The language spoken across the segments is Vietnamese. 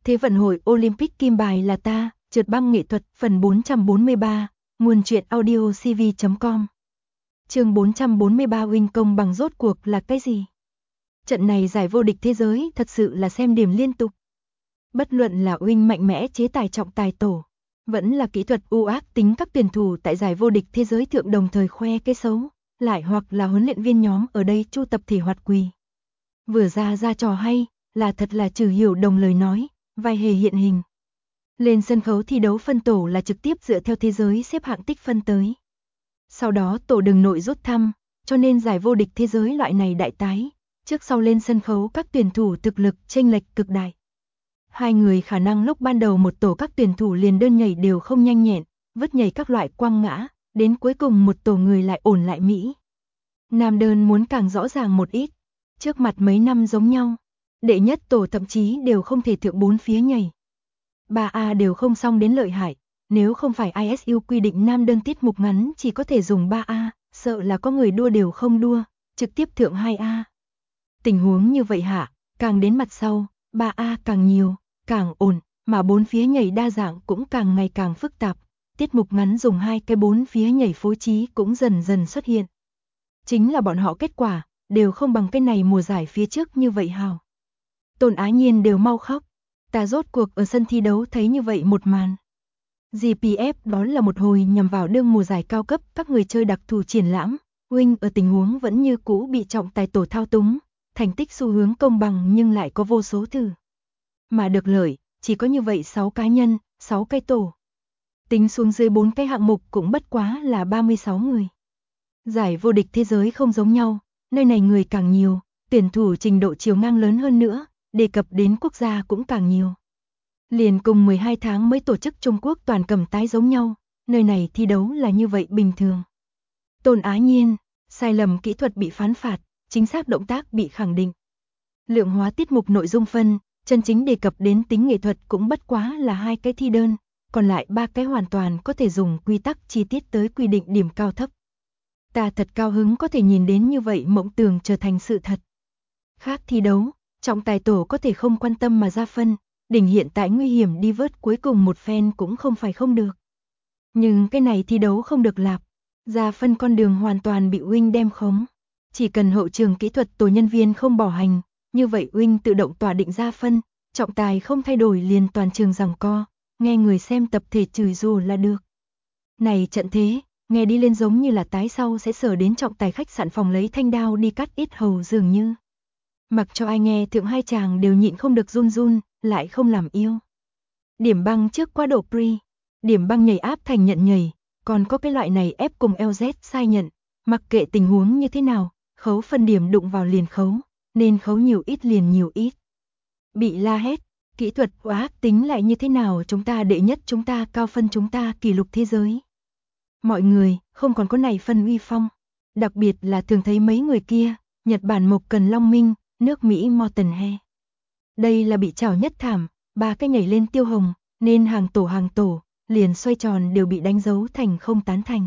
Thế vận hội Olympic kim bài là ta, trượt băng nghệ thuật phần 443, nguồn truyện audio cv.com. Chương 443 Wing công bằng rốt cuộc là cái gì? Trận này giải vô địch thế giới thật sự là xem điểm liên tục. Bất luận là Wing mạnh mẽ chế tài trọng tài tổ, vẫn là kỹ thuật ưu ác tính các tuyển thủ tại giải vô địch thế giới thượng đồng thời khoe cái xấu, lại hoặc là huấn luyện viên nhóm ở đây chu tập thể hoạt quỳ. Vừa ra trò hay, là thật là trừ hiểu đồng lời nói, vai hề hiện hình. Lên sân khấu thi đấu phân tổ là trực tiếp dựa theo thế giới xếp hạng tích phân tới. Sau đó tổ đường nội rút thăm, cho nên giải vô địch thế giới loại này đại tái, trước sau lên sân khấu các tuyển thủ thực lực chênh lệch cực đại. Hai người khả năng lúc ban đầu một tổ các tuyển thủ liền đơn nhảy đều không nhanh nhẹn, vứt nhảy các loại quăng ngã, đến cuối cùng một tổ người lại ổn lại mỹ. Nam đơn muốn càng rõ ràng một ít, trước mặt mấy năm giống nhau, đệ nhất tổ thậm chí đều không thể thượng bốn phía nhảy. 3A đều không xong đến lợi hại, nếu không phải ISU quy định nam đơn tiết mục ngắn chỉ có thể dùng 3A, sợ là có người đua đều không đua, trực tiếp thượng 2A. Tình huống như vậy hạ, càng đến mặt sau, 3A càng nhiều, càng ổn, mà bốn phía nhảy đa dạng cũng càng ngày càng phức tạp, tiết mục ngắn dùng hai cái bốn phía nhảy phối trí cũng dần dần xuất hiện. Chính là bọn họ kết quả, đều không bằng cái này mùa giải phía trước như vậy hào. Tôn Á Nhiên đều mau khóc, ta rốt cuộc ở sân thi đấu thấy như vậy một màn. GPF đó là một hồi nhằm vào đương mùa giải cao cấp các người chơi đặc thù triển lãm, Wing ở tình huống vẫn như cũ bị trọng tài tổ thao túng, thành tích xu hướng công bằng nhưng lại có vô số thử. Mà được lợi, chỉ có như vậy 6 cá nhân, 6 cái tổ. Tính xuống dưới 4 cái hạng mục cũng bất quá là 36 người. Giải vô địch thế giới không giống nhau, nơi này người càng nhiều, tuyển thủ trình độ chiều ngang lớn hơn nữa, đề cập đến quốc gia cũng càng nhiều. Liền cùng 12 tháng mới tổ chức Trung Quốc toàn cầm tái giống nhau, nơi này thi đấu là như vậy bình thường. Tôn Á Nhiên, sai lầm kỹ thuật bị phán phạt, chính xác động tác bị khẳng định. Lượng hóa tiết mục nội dung phân, chân chính đề cập đến tính nghệ thuật cũng bất quá là 2 cái thi đơn, còn lại 3 cái hoàn toàn có thể dùng quy tắc chi tiết tới quy định điểm cao thấp. Ta thật cao hứng có thể nhìn đến như vậy mộng tưởng trở thành sự thật. Khác thi đấu, trọng tài tổ có thể không quan tâm mà ra phân, đỉnh hiện tại nguy hiểm đi vớt cuối cùng một phen cũng không phải không được. Nhưng cái này thi đấu không được lạp, ra phân con đường hoàn toàn bị Wing đem khống. Chỉ cần hậu trường kỹ thuật tổ nhân viên không bỏ hành, như vậy Wing tự động tỏa định ra phân, trọng tài không thay đổi liền toàn trường giằng co, nghe người xem tập thể chửi rủa là được. Này trận thế, nghe đi lên giống như là tái sau sẽ sở đến trọng tài khách sạn phòng lấy thanh đao đi cắt ít hầu dường như. Mặc cho ai nghe thượng hai chàng đều nhịn không được run run, lại không làm yêu. Điểm băng trước qua độ pre, điểm băng nhảy áp thành nhận nhảy, còn có cái loại này ép cùng LZ sai nhận, mặc kệ tình huống như thế nào, khấu phân điểm đụng vào liền khấu, nên khấu nhiều ít liền nhiều ít. Bị la hét, kỹ thuật quá tính lại như thế nào chúng ta đệ nhất chúng ta cao phân chúng ta kỷ lục thế giới. Mọi người không còn có này phân uy phong, đặc biệt là thường thấy mấy người kia, Nhật Bản Mộc Cần Long Minh, nước Mỹ Morton He. Đây là bị chảo nhất thảm, 3 cái nhảy lên tiêu hồng, nên hàng tổ, liền xoay tròn đều bị đánh dấu thành không tán thành.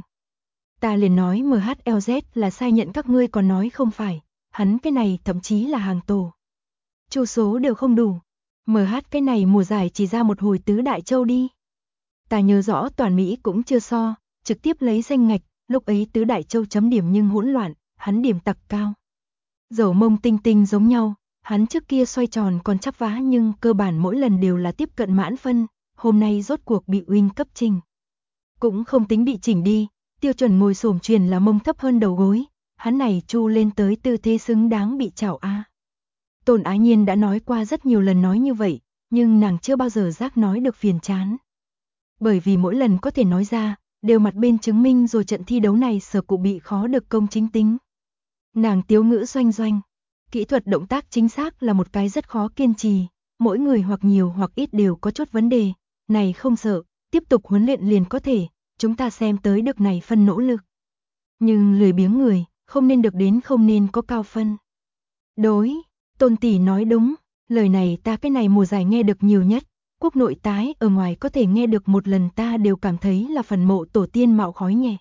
Ta liền nói MHLZ là sai nhận các ngươi còn nói không phải, hắn cái này thậm chí là hàng tổ. Chu số đều không đủ, MH cái này mùa giải chỉ ra một hồi tứ đại châu đi. Ta nhớ rõ toàn Mỹ cũng chưa so, trực tiếp lấy danh ngạch, lúc ấy tứ đại châu chấm điểm nhưng hỗn loạn, hắn điểm tặc cao. Dầu mông tinh tinh giống nhau, hắn trước kia xoay tròn còn chắp vá nhưng cơ bản mỗi lần đều là tiếp cận mãn phân, hôm nay rốt cuộc bị Wing cấp trình. Cũng không tính bị chỉnh đi, tiêu chuẩn ngồi xổm truyền là mông thấp hơn đầu gối, hắn này chu lên tới tư thế xứng đáng bị chảo a. Tôn Á Nhiên đã nói qua rất nhiều lần nói như vậy, nhưng nàng chưa bao giờ giác nói được phiền chán. Bởi vì mỗi lần có thể nói ra, đều mặt bên chứng minh rồi trận thi đấu này sở cụ bị khó được công chính tính. Nàng tiếu ngữ doanh, kỹ thuật động tác chính xác là một cái rất khó kiên trì, mỗi người hoặc nhiều hoặc ít đều có chút vấn đề, này không sợ, tiếp tục huấn luyện liền có thể, chúng ta xem tới được này phân nỗ lực. Nhưng lười biếng người, không nên được đến không nên có cao phân. Đối, Tôn tỷ nói đúng, lời này ta cái này mùa giải nghe được nhiều nhất, quốc nội tái ở ngoài có thể nghe được một lần ta đều cảm thấy là phần mộ tổ tiên mạo khói nhẹ.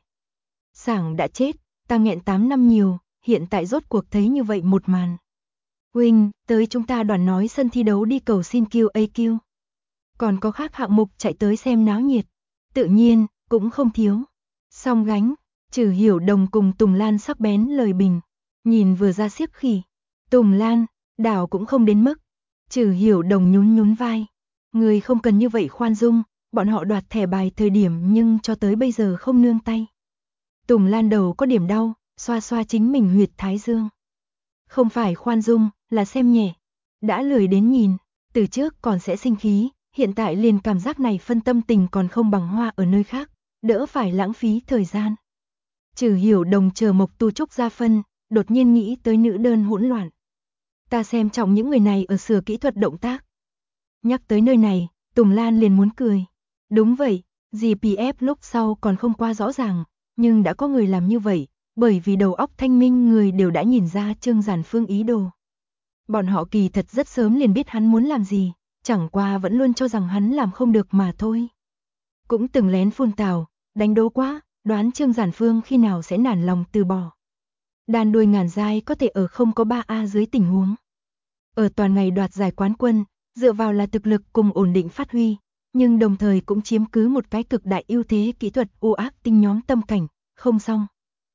Sảng đã chết, ta nghẹn 8 năm nhiều, hiện tại rốt cuộc thấy như vậy một màn. Wing, tới chúng ta đoàn nói sân thi đấu đi cầu xin QAQ. Còn có khác hạng mục chạy tới xem náo nhiệt. Tự nhiên, cũng không thiếu. Song gánh, Trừ Hiểu Đồng cùng Tùng Lan sắc bén lời bình. Nhìn vừa ra xiếc khỉ. Tùng Lan, đảo cũng không đến mức. Trừ Hiểu Đồng nhún nhún vai. Người không cần như vậy khoan dung, bọn họ đoạt thẻ bài thời điểm nhưng cho tới bây giờ không nương tay. Tùng Lan đầu có điểm đau, xoa xoa chính mình huyệt thái dương. Không phải khoan dung, là xem nhẹ. Đã lười đến nhìn, từ trước còn sẽ sinh khí, hiện tại liền cảm giác này phân tâm tình còn không bằng hoa ở nơi khác, đỡ phải lãng phí thời gian. Trừ Hiểu Đồng chờ Mộc Tu Trúc ra phân, đột nhiên nghĩ tới nữ đơn hỗn loạn. Ta xem trọng những người này ở sửa kỹ thuật động tác. Nhắc tới nơi này, Tùng Lan liền muốn cười. Đúng vậy, GPF lúc sau còn không qua rõ ràng, nhưng đã có người làm như vậy, bởi vì đầu óc thanh minh người đều đã nhìn ra Trương Giản Phương ý đồ. Bọn họ kỳ thật rất sớm liền biết hắn muốn làm gì, chẳng qua vẫn luôn cho rằng hắn làm không được mà thôi. Cũng từng lén phun tào, đánh đố quá, đoán Trương Giản Phương khi nào sẽ nản lòng từ bỏ. Đàn đuôi ngàn giai có thể ở không có 3A dưới tình huống. Ở toàn ngày đoạt giải quán quân, dựa vào là thực lực cùng ổn định phát huy, nhưng đồng thời cũng chiếm cứ một cái cực đại ưu thế kỹ thuật u ác tinh nhóm tâm cảnh, không xong.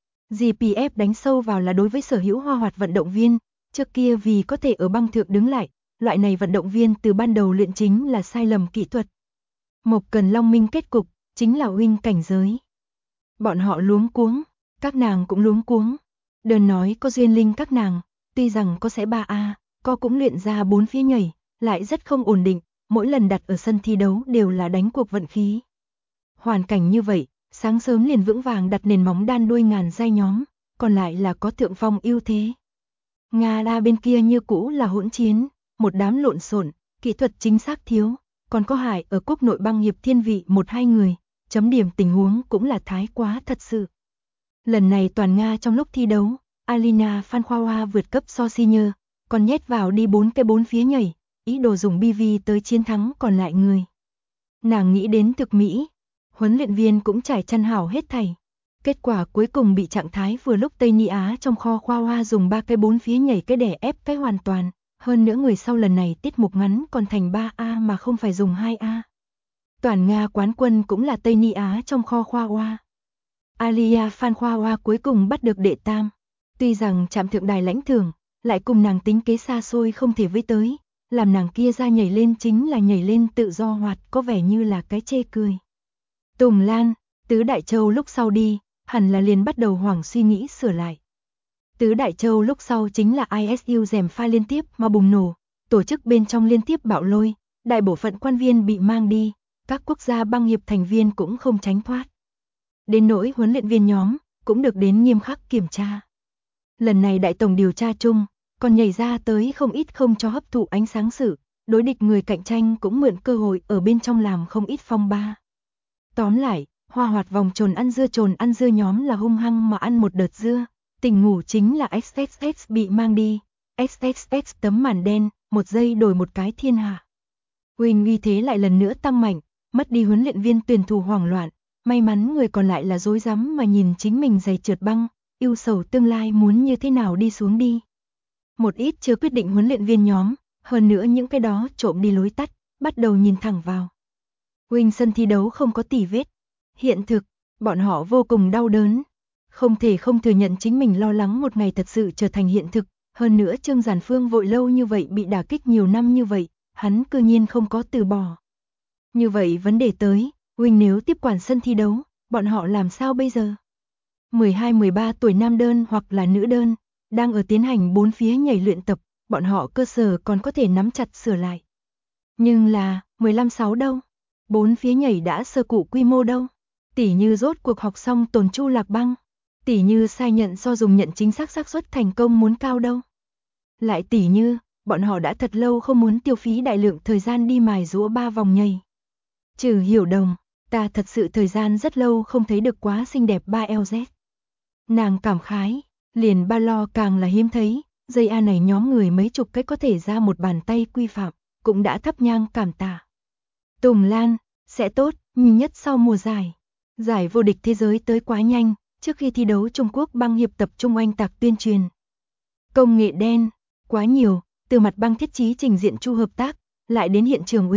GPF đánh sâu vào là đối với sở hữu hoa hoạt vận động viên, trước kia vì có thể ở băng thượng đứng lại, loại này vận động viên từ ban đầu luyện chính là sai lầm kỹ thuật. Mộc Cần Long minh kết cục, chính là huynh cảnh giới. Bọn họ luống cuống, các nàng cũng luống cuống. Đơn nói có duyên linh các nàng, tuy rằng có sẽ 3A, có cũng luyện ra 4 phía nhảy, lại rất không ổn định, mỗi lần đặt ở sân thi đấu đều là đánh cuộc vận khí. Hoàn cảnh như vậy, sáng sớm liền vững vàng đặt nền móng đan đuôi ngàn giai nhóm, còn lại là có thượng phong ưu thế. Nga La bên kia như cũ là hỗn chiến, một đám lộn xộn, kỹ thuật chính xác thiếu, còn có hại ở quốc nội băng hiệp thiên vị 1-2 người, chấm điểm tình huống cũng là thái quá thật sự. Lần này toàn Nga trong lúc thi đấu, Alina Phan Khoa Hoa vượt cấp so senior, còn nhét vào đi 4 phía nhảy, ý đồ dùng BV tới chiến thắng còn lại người. Nàng nghĩ đến thực mỹ, huấn luyện viên cũng trải chăn hảo hết thảy. Kết quả cuối cùng bị trạng thái vừa lúc Tây Ni Á trong kho Khoa Hoa dùng 4 phía nhảy cái đè ép cái hoàn toàn, hơn nữa người sau lần này tiết mục ngắn còn thành 3A mà không phải dùng 2A. Toàn Nga quán quân cũng là Tây Ni Á trong kho Khoa Hoa. Alia Phan Khoa Hoa cuối cùng bắt được đệ tam. Tuy rằng chạm thượng đài lãnh thưởng, lại cùng nàng tính kế xa xôi không thể với tới, làm nàng kia ra nhảy lên chính là nhảy lên tự do hoạt, có vẻ như là cái chê cười. Tùng Lan, Tứ Đại Châu lúc sau đi, hẳn là liền bắt đầu hoảng suy nghĩ sửa lại. Tứ Đại Châu lúc sau chính là ISU rèm pha liên tiếp mà bùng nổ, tổ chức bên trong liên tiếp bạo lôi, đại bộ phận quan viên bị mang đi, các quốc gia băng hiệp thành viên cũng không tránh thoát. Đến nỗi huấn luyện viên nhóm, cũng được đến nghiêm khắc kiểm tra. Lần này đại tổng điều tra chung, còn nhảy ra tới không ít không cho hấp thụ ánh sáng sự, đối địch người cạnh tranh cũng mượn cơ hội ở bên trong làm không ít phong ba. Tóm lại, hoa hoạt vòng tròn ăn dưa nhóm là hung hăng mà ăn một đợt dưa, tỉnh ngủ chính là XXX bị mang đi, XXX tấm màn đen, một giây đổi một cái thiên hạ. Huỳnh uy thế lại lần nữa tăng mạnh, mất đi huấn luyện viên tuyển thủ hoảng loạn, may mắn người còn lại là rối rắm mà nhìn chính mình giày trượt băng, ưu sầu tương lai muốn như thế nào đi xuống đi. Một ít chưa quyết định huấn luyện viên nhóm, hơn nữa những cái đó trộm đi lối tắt, bắt đầu nhìn thẳng vào. Huỳnh sân thi đấu không có tỉ vết. Hiện thực, bọn họ vô cùng đau đớn. Không thể không thừa nhận chính mình lo lắng một ngày thật sự trở thành hiện thực, hơn nữa Trương Giản Phương vội lâu như vậy bị đả kích nhiều năm như vậy, hắn cư nhiên không có từ bỏ. Như vậy vấn đề tới, Huỳnh nếu tiếp quản sân thi đấu, bọn họ làm sao bây giờ? 12-13 tuổi nam đơn hoặc là nữ đơn, đang ở tiến hành 4 phía nhảy luyện tập, bọn họ cơ sở còn có thể nắm chặt sửa lại. Nhưng là, 15-6 đâu? 4 phía nhảy đã sơ cụ quy mô đâu? Tỉ như rốt cuộc học xong tồn chu lạc băng, tỉ như sai nhận so dùng nhận chính xác xác suất thành công muốn cao đâu? Lại tỉ như, bọn họ đã thật lâu không muốn tiêu phí đại lượng thời gian đi mài giũa 3 vòng nhảy. Trừ Hiểu Đồng, ta thật sự thời gian rất lâu không thấy được quá xinh đẹp 3LZ. Nàng cảm khái, liền ba lo càng là hiếm thấy, dây A này nhóm người mấy chục cái có thể ra một bàn tay quy phạm, cũng đã thắp nhang cảm tạ. Tùng Lan, sẽ tốt, nhưng nhất sau mùa giải. Giải vô địch thế giới tới quá nhanh, trước khi thi đấu Trung Quốc băng hiệp tập trung oanh tạc tuyên truyền. Công nghệ đen, quá nhiều, từ mặt băng thiết trí trình diện chu hợp tác, lại đến hiện trường Huynh,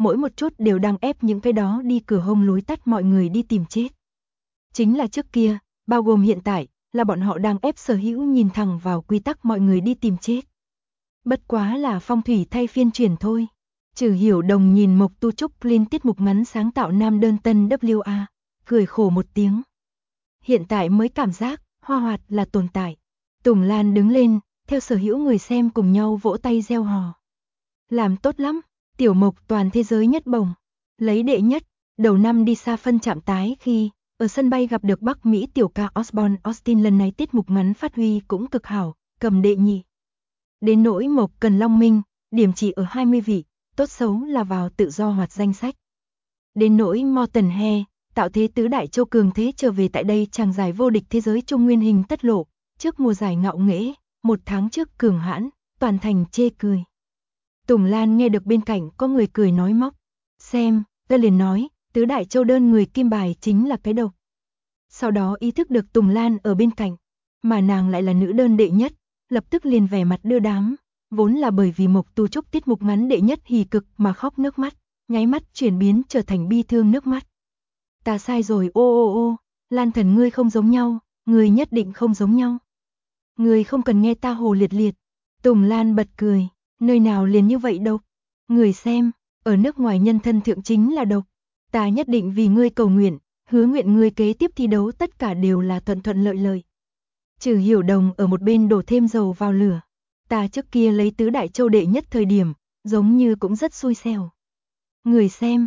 mỗi một chút đều đang ép những cái đó đi cửa hông lối tắt mọi người đi tìm chết. Chính là trước kia, bao gồm hiện tại, là bọn họ đang ép Sở Hữu nhìn thẳng vào quy tắc mọi người đi tìm chết. Bất quá là phong thủy thay phiên chuyển thôi. Trừ Hiểu Đồng nhìn Mộc Tu Trúc lên tiết mục ngắn sáng tạo nam đơn tân WA, cười khổ một tiếng. Hiện tại mới cảm giác, Hoa Hoạt là tồn tại. Tùng Lan đứng lên, theo Sở Hữu người xem cùng nhau vỗ tay reo hò. Làm tốt lắm, Tiểu Mộc toàn thế giới nhất bổng. Lấy đệ nhất, đầu năm đi xa phân chạm tái khi, ở sân bay gặp được Bắc Mỹ tiểu ca Osborne Austin, lần này tiết mục ngắn phát huy cũng cực hảo, cầm đệ nhị. Đến nỗi Mộc Cần Long Minh, điểm chỉ ở 20 vị, tốt xấu là vào tự do hoạt danh sách. Đến nỗi Morton He, tạo thế tứ đại châu cường thế trở về tại đây chàng giải vô địch thế giới Trung Nguyên hình tất lộ, trước mùa giải ngạo nghễ, 1 tháng trước cường hãn, toàn thành chê cười. Tùng Lan nghe được bên cạnh có người cười nói móc, xem, ta liền nói, tứ đại châu đơn người kim bài chính là cái độc. Sau đó ý thức được Tùng Lan ở bên cạnh, mà nàng lại là nữ đơn đệ nhất, lập tức liền vẻ mặt đưa đám, vốn là bởi vì Mộc Tu Trúc tiết mục ngắn đệ nhất hỉ cực mà khóc nước mắt, nháy mắt chuyển biến trở thành bi thương nước mắt. Ta sai rồi, ô, Lan Thần ngươi không giống nhau, ngươi nhất định không giống nhau. Ngươi không cần nghe ta hồ liệt liệt. Tùng Lan bật cười, nơi nào liền như vậy đâu. Người xem, ở nước ngoài nhân thân thượng chính là độc. Ta nhất định vì ngươi cầu nguyện, hứa nguyện ngươi kế tiếp thi đấu tất cả đều là thuận thuận lợi lợi. Trừ Hiểu Đồng ở một bên đổ thêm dầu vào lửa. Ta trước kia lấy tứ đại châu đệ nhất thời điểm, giống như cũng rất xui xẻo. Người xem,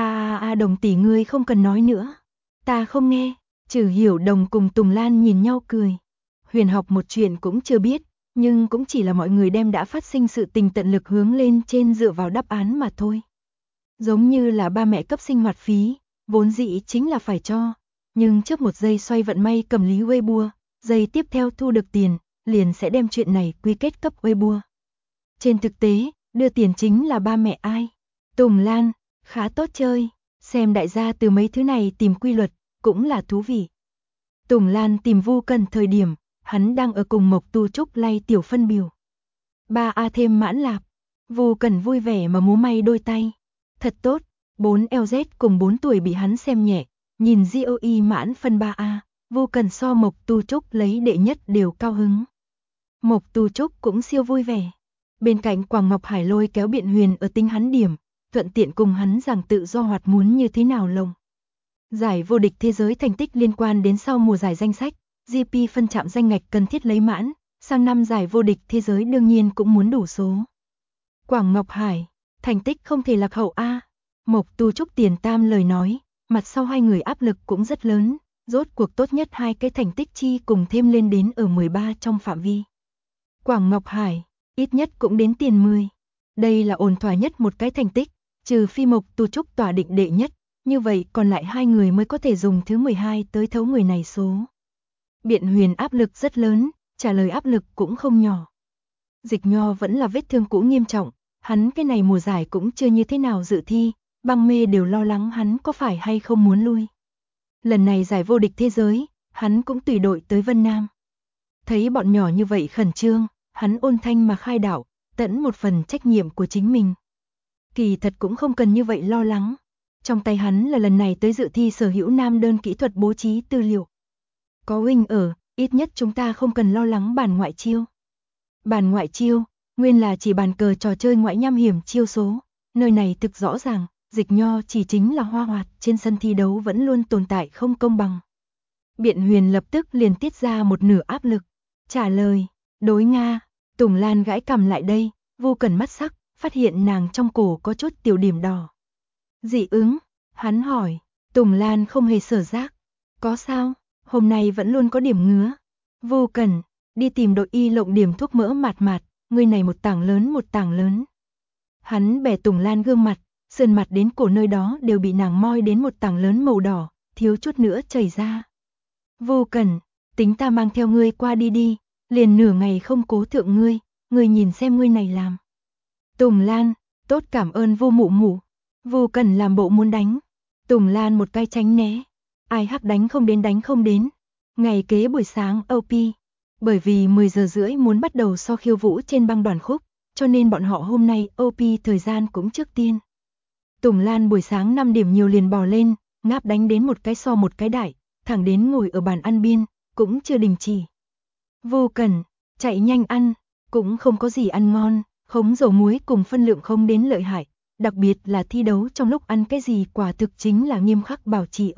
Đồng tỷ ngươi không cần nói nữa. Ta không nghe. Trừ Hiểu Đồng cùng Tùng Lan nhìn nhau cười. Huyền học một chuyện cũng chưa biết, nhưng cũng chỉ là mọi người đem đã phát sinh sự tình tận lực hướng lên trên dựa vào đáp án mà thôi. Giống như là ba mẹ cấp sinh hoạt phí, vốn dĩ chính là phải cho, nhưng trước một giây xoay vận may cầm lý Weibo, giây tiếp theo thu được tiền, liền sẽ đem chuyện này quy kết cấp Weibo. Trên thực tế, đưa tiền chính là ba mẹ ai? Tùng Lan, khá tốt chơi, xem đại gia từ mấy thứ này tìm quy luật, cũng là thú vị. Tùng Lan tìm Vu Cần thời điểm, hắn đang ở cùng Mộc Tu Trúc lay tiểu phân biểu. 3A thêm mãn lạp, Vu Cần vui vẻ mà múa may đôi tay. Thật tốt, 4LZ cùng 4 tuổi bị hắn xem nhẹ, nhìn GOE mãn phân 3A, Vu Cần so Mộc Tu Trúc lấy đệ nhất đều cao hứng. Mộc Tu Trúc cũng siêu vui vẻ. Bên cạnh Quảng Ngọc Hải lôi kéo Biện Huyền ở tính hắn điểm, thuận tiện cùng hắn giảng tự do hoạt muốn như thế nào lồng. Giải vô địch thế giới thành tích liên quan đến sau mùa giải danh sách, GP phân chạm danh ngạch cần thiết lấy mãn, sang năm giải vô địch thế giới đương nhiên cũng muốn đủ số. Quảng Ngọc Hải, thành tích không thể lạc hậu a. Mộc Tu Trúc tiền tam lời nói, mặt sau hai người áp lực cũng rất lớn, rốt cuộc tốt nhất hai cái thành tích chi cùng thêm lên đến ở 13 trong phạm vi. Quảng Ngọc Hải, ít nhất cũng đến tiền 10. Đây là ổn thỏa nhất một cái thành tích, trừ phi Mộc Tu Trúc tỏa định đệ nhất, như vậy còn lại hai người mới có thể dùng thứ 12 tới thấu người này số. Biện Huyền áp lực rất lớn, trả lời áp lực cũng không nhỏ. Dịch Nho vẫn là vết thương cũ nghiêm trọng, hắn cái này mùa giải cũng chưa như thế nào dự thi, Băng Mê đều lo lắng hắn có phải hay không muốn lui. Lần này giải vô địch thế giới, hắn cũng tùy đội tới Vân Nam. Thấy bọn nhỏ như vậy khẩn trương, hắn ôn thanh mà khai đạo, tận một phần trách nhiệm của chính mình. Kỳ thật cũng không cần như vậy lo lắng. Trong tay hắn là lần này tới dự thi Sở Hữu nam đơn kỹ thuật bố trí tư liệu. Có huynh ở, ít nhất chúng ta không cần lo lắng bàn ngoại chiêu. Bàn ngoại chiêu, nguyên là chỉ bàn cờ trò chơi ngoại nham hiểm chiêu số. Nơi này thực rõ ràng, Dịch Nho chỉ chính là Hoa Hoạt, trên sân thi đấu vẫn luôn tồn tại không công bằng. Biện Huyền lập tức liền tiết ra một nửa áp lực. Trả lời, đối Nga. Tùng Lan gãi cằm lại đây, Vu Cần mắt sắc, phát hiện nàng trong cổ có chút tiểu điểm đỏ. Dị ứng, hắn hỏi, Tùng Lan không hề sở giác. Có sao, hôm nay vẫn luôn có điểm ngứa. Vu Cần, đi tìm đội y lộng điểm thuốc mỡ mạt mạt, người này một tảng lớn. Hắn bẻ Tùng Lan gương mặt, sườn mặt đến cổ nơi đó đều bị nàng moi đến một tảng lớn màu đỏ, thiếu chút nữa chảy ra. Vu Cần, tính ta mang theo ngươi qua đi, liền nửa ngày không cố thượng ngươi nhìn xem ngươi này làm. Tùng Lan, tốt cảm ơn Vu mụ mụ. Vu Cần làm bộ muốn đánh. Tùng Lan một cái tránh né. Ai hắc đánh không đến. Ngày kế buổi sáng OP. Bởi vì 10 giờ rưỡi muốn bắt đầu so khiêu vũ trên băng đoàn khúc, cho nên bọn họ hôm nay OP thời gian cũng trước tiên. Tùng Lan buổi sáng 5 điểm nhiều liền bò lên, ngáp đánh đến một cái so một cái đại, thẳng đến ngồi ở bàn ăn biên, cũng chưa đình chỉ. Vô Cẩn, chạy nhanh ăn, cũng không có gì ăn ngon, khống dầu muối cùng phân lượng không đến lợi hại, đặc biệt là thi đấu trong lúc ăn cái gì quả thực chính là nghiêm khắc bảo trì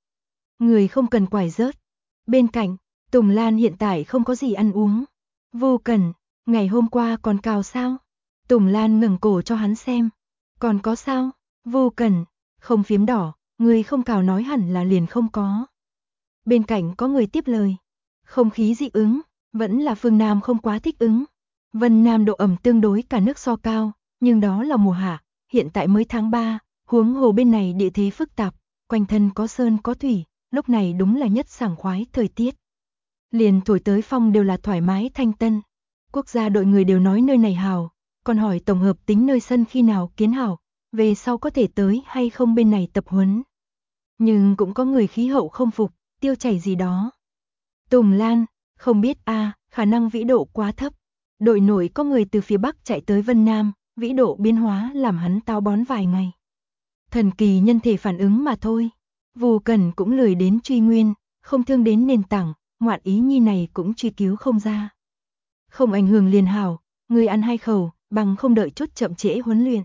người không cần quải rớt. Bên cạnh, Tùng Lan hiện tại không có gì ăn uống. Vô Cẩn, ngày hôm qua còn cào sao? Tùng Lan ngẩng cổ cho hắn xem. Còn có sao? Vô Cẩn, không phiếm đỏ, người không cào nói hẳn là liền không có. Bên cạnh có người tiếp lời. Không khí dị ứng, vẫn là phương Nam không quá thích ứng. Vân Nam độ ẩm tương đối cả nước so cao, nhưng đó là mùa hạ, hiện tại mới tháng 3, huống hồ bên này địa thế phức tạp, quanh thân có sơn có thủy, lúc này đúng là nhất sảng khoái thời tiết. Liền thổi tới phong đều là thoải mái thanh tân. Quốc gia đội người đều nói nơi này hào, còn hỏi tổng hợp tính nơi sân khi nào kiến hào, về sau có thể tới hay không bên này tập huấn. Nhưng cũng có người khí hậu không phục, tiêu chảy gì đó. Tùng Lan, không biết khả năng vĩ độ quá thấp. Đội nổi có người từ phía Bắc chạy tới Vân Nam, vĩ độ biến hóa làm hắn táo bón vài ngày. Thần kỳ nhân thể phản ứng mà thôi. Vô Cẩn cũng lười đến truy nguyên, không thương đến nền tảng, ngoạn ý nhi này cũng truy cứu không ra. Không ảnh hưởng liền hảo, người ăn 2 khẩu, bằng không đợi chút chậm trễ huấn luyện.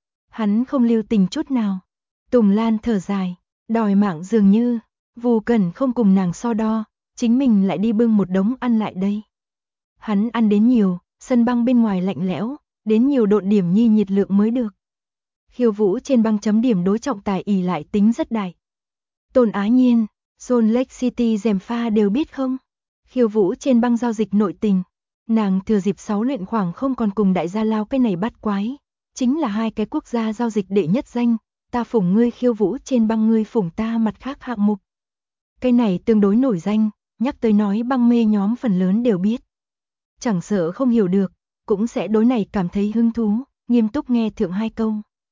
Hắn không lưu tình chút nào. Tùng Lan thở dài, đòi mạng dường như, Vô Cẩn không cùng nàng so đo, chính mình lại đi bưng một đống ăn lại đây. Hắn ăn đến nhiều, sân băng bên ngoài lạnh lẽo, đến nhiều độn điểm nhi nhiệt lượng mới được. Khiêu vũ trên băng chấm điểm đối trọng tài ỷ lại tính rất đại. Tôn Á Nhiên, Salt Lake City dèm pha đều biết không? Khiêu vũ trên băng giao dịch nội tình. Nàng thừa dịp 6 luyện khoảng không còn cùng đại gia lao cái này bắt quái. Chính là 2 cái quốc gia giao dịch đệ nhất danh, ta phủng ngươi khiêu vũ trên băng ngươi phủng ta mặt khác hạng mục. Cái này tương đối nổi danh, nhắc tới nói băng mê nhóm phần lớn đều biết. Chẳng sợ không hiểu được, cũng sẽ đối này cảm thấy hứng thú, nghiêm túc nghe thượng 2 câu.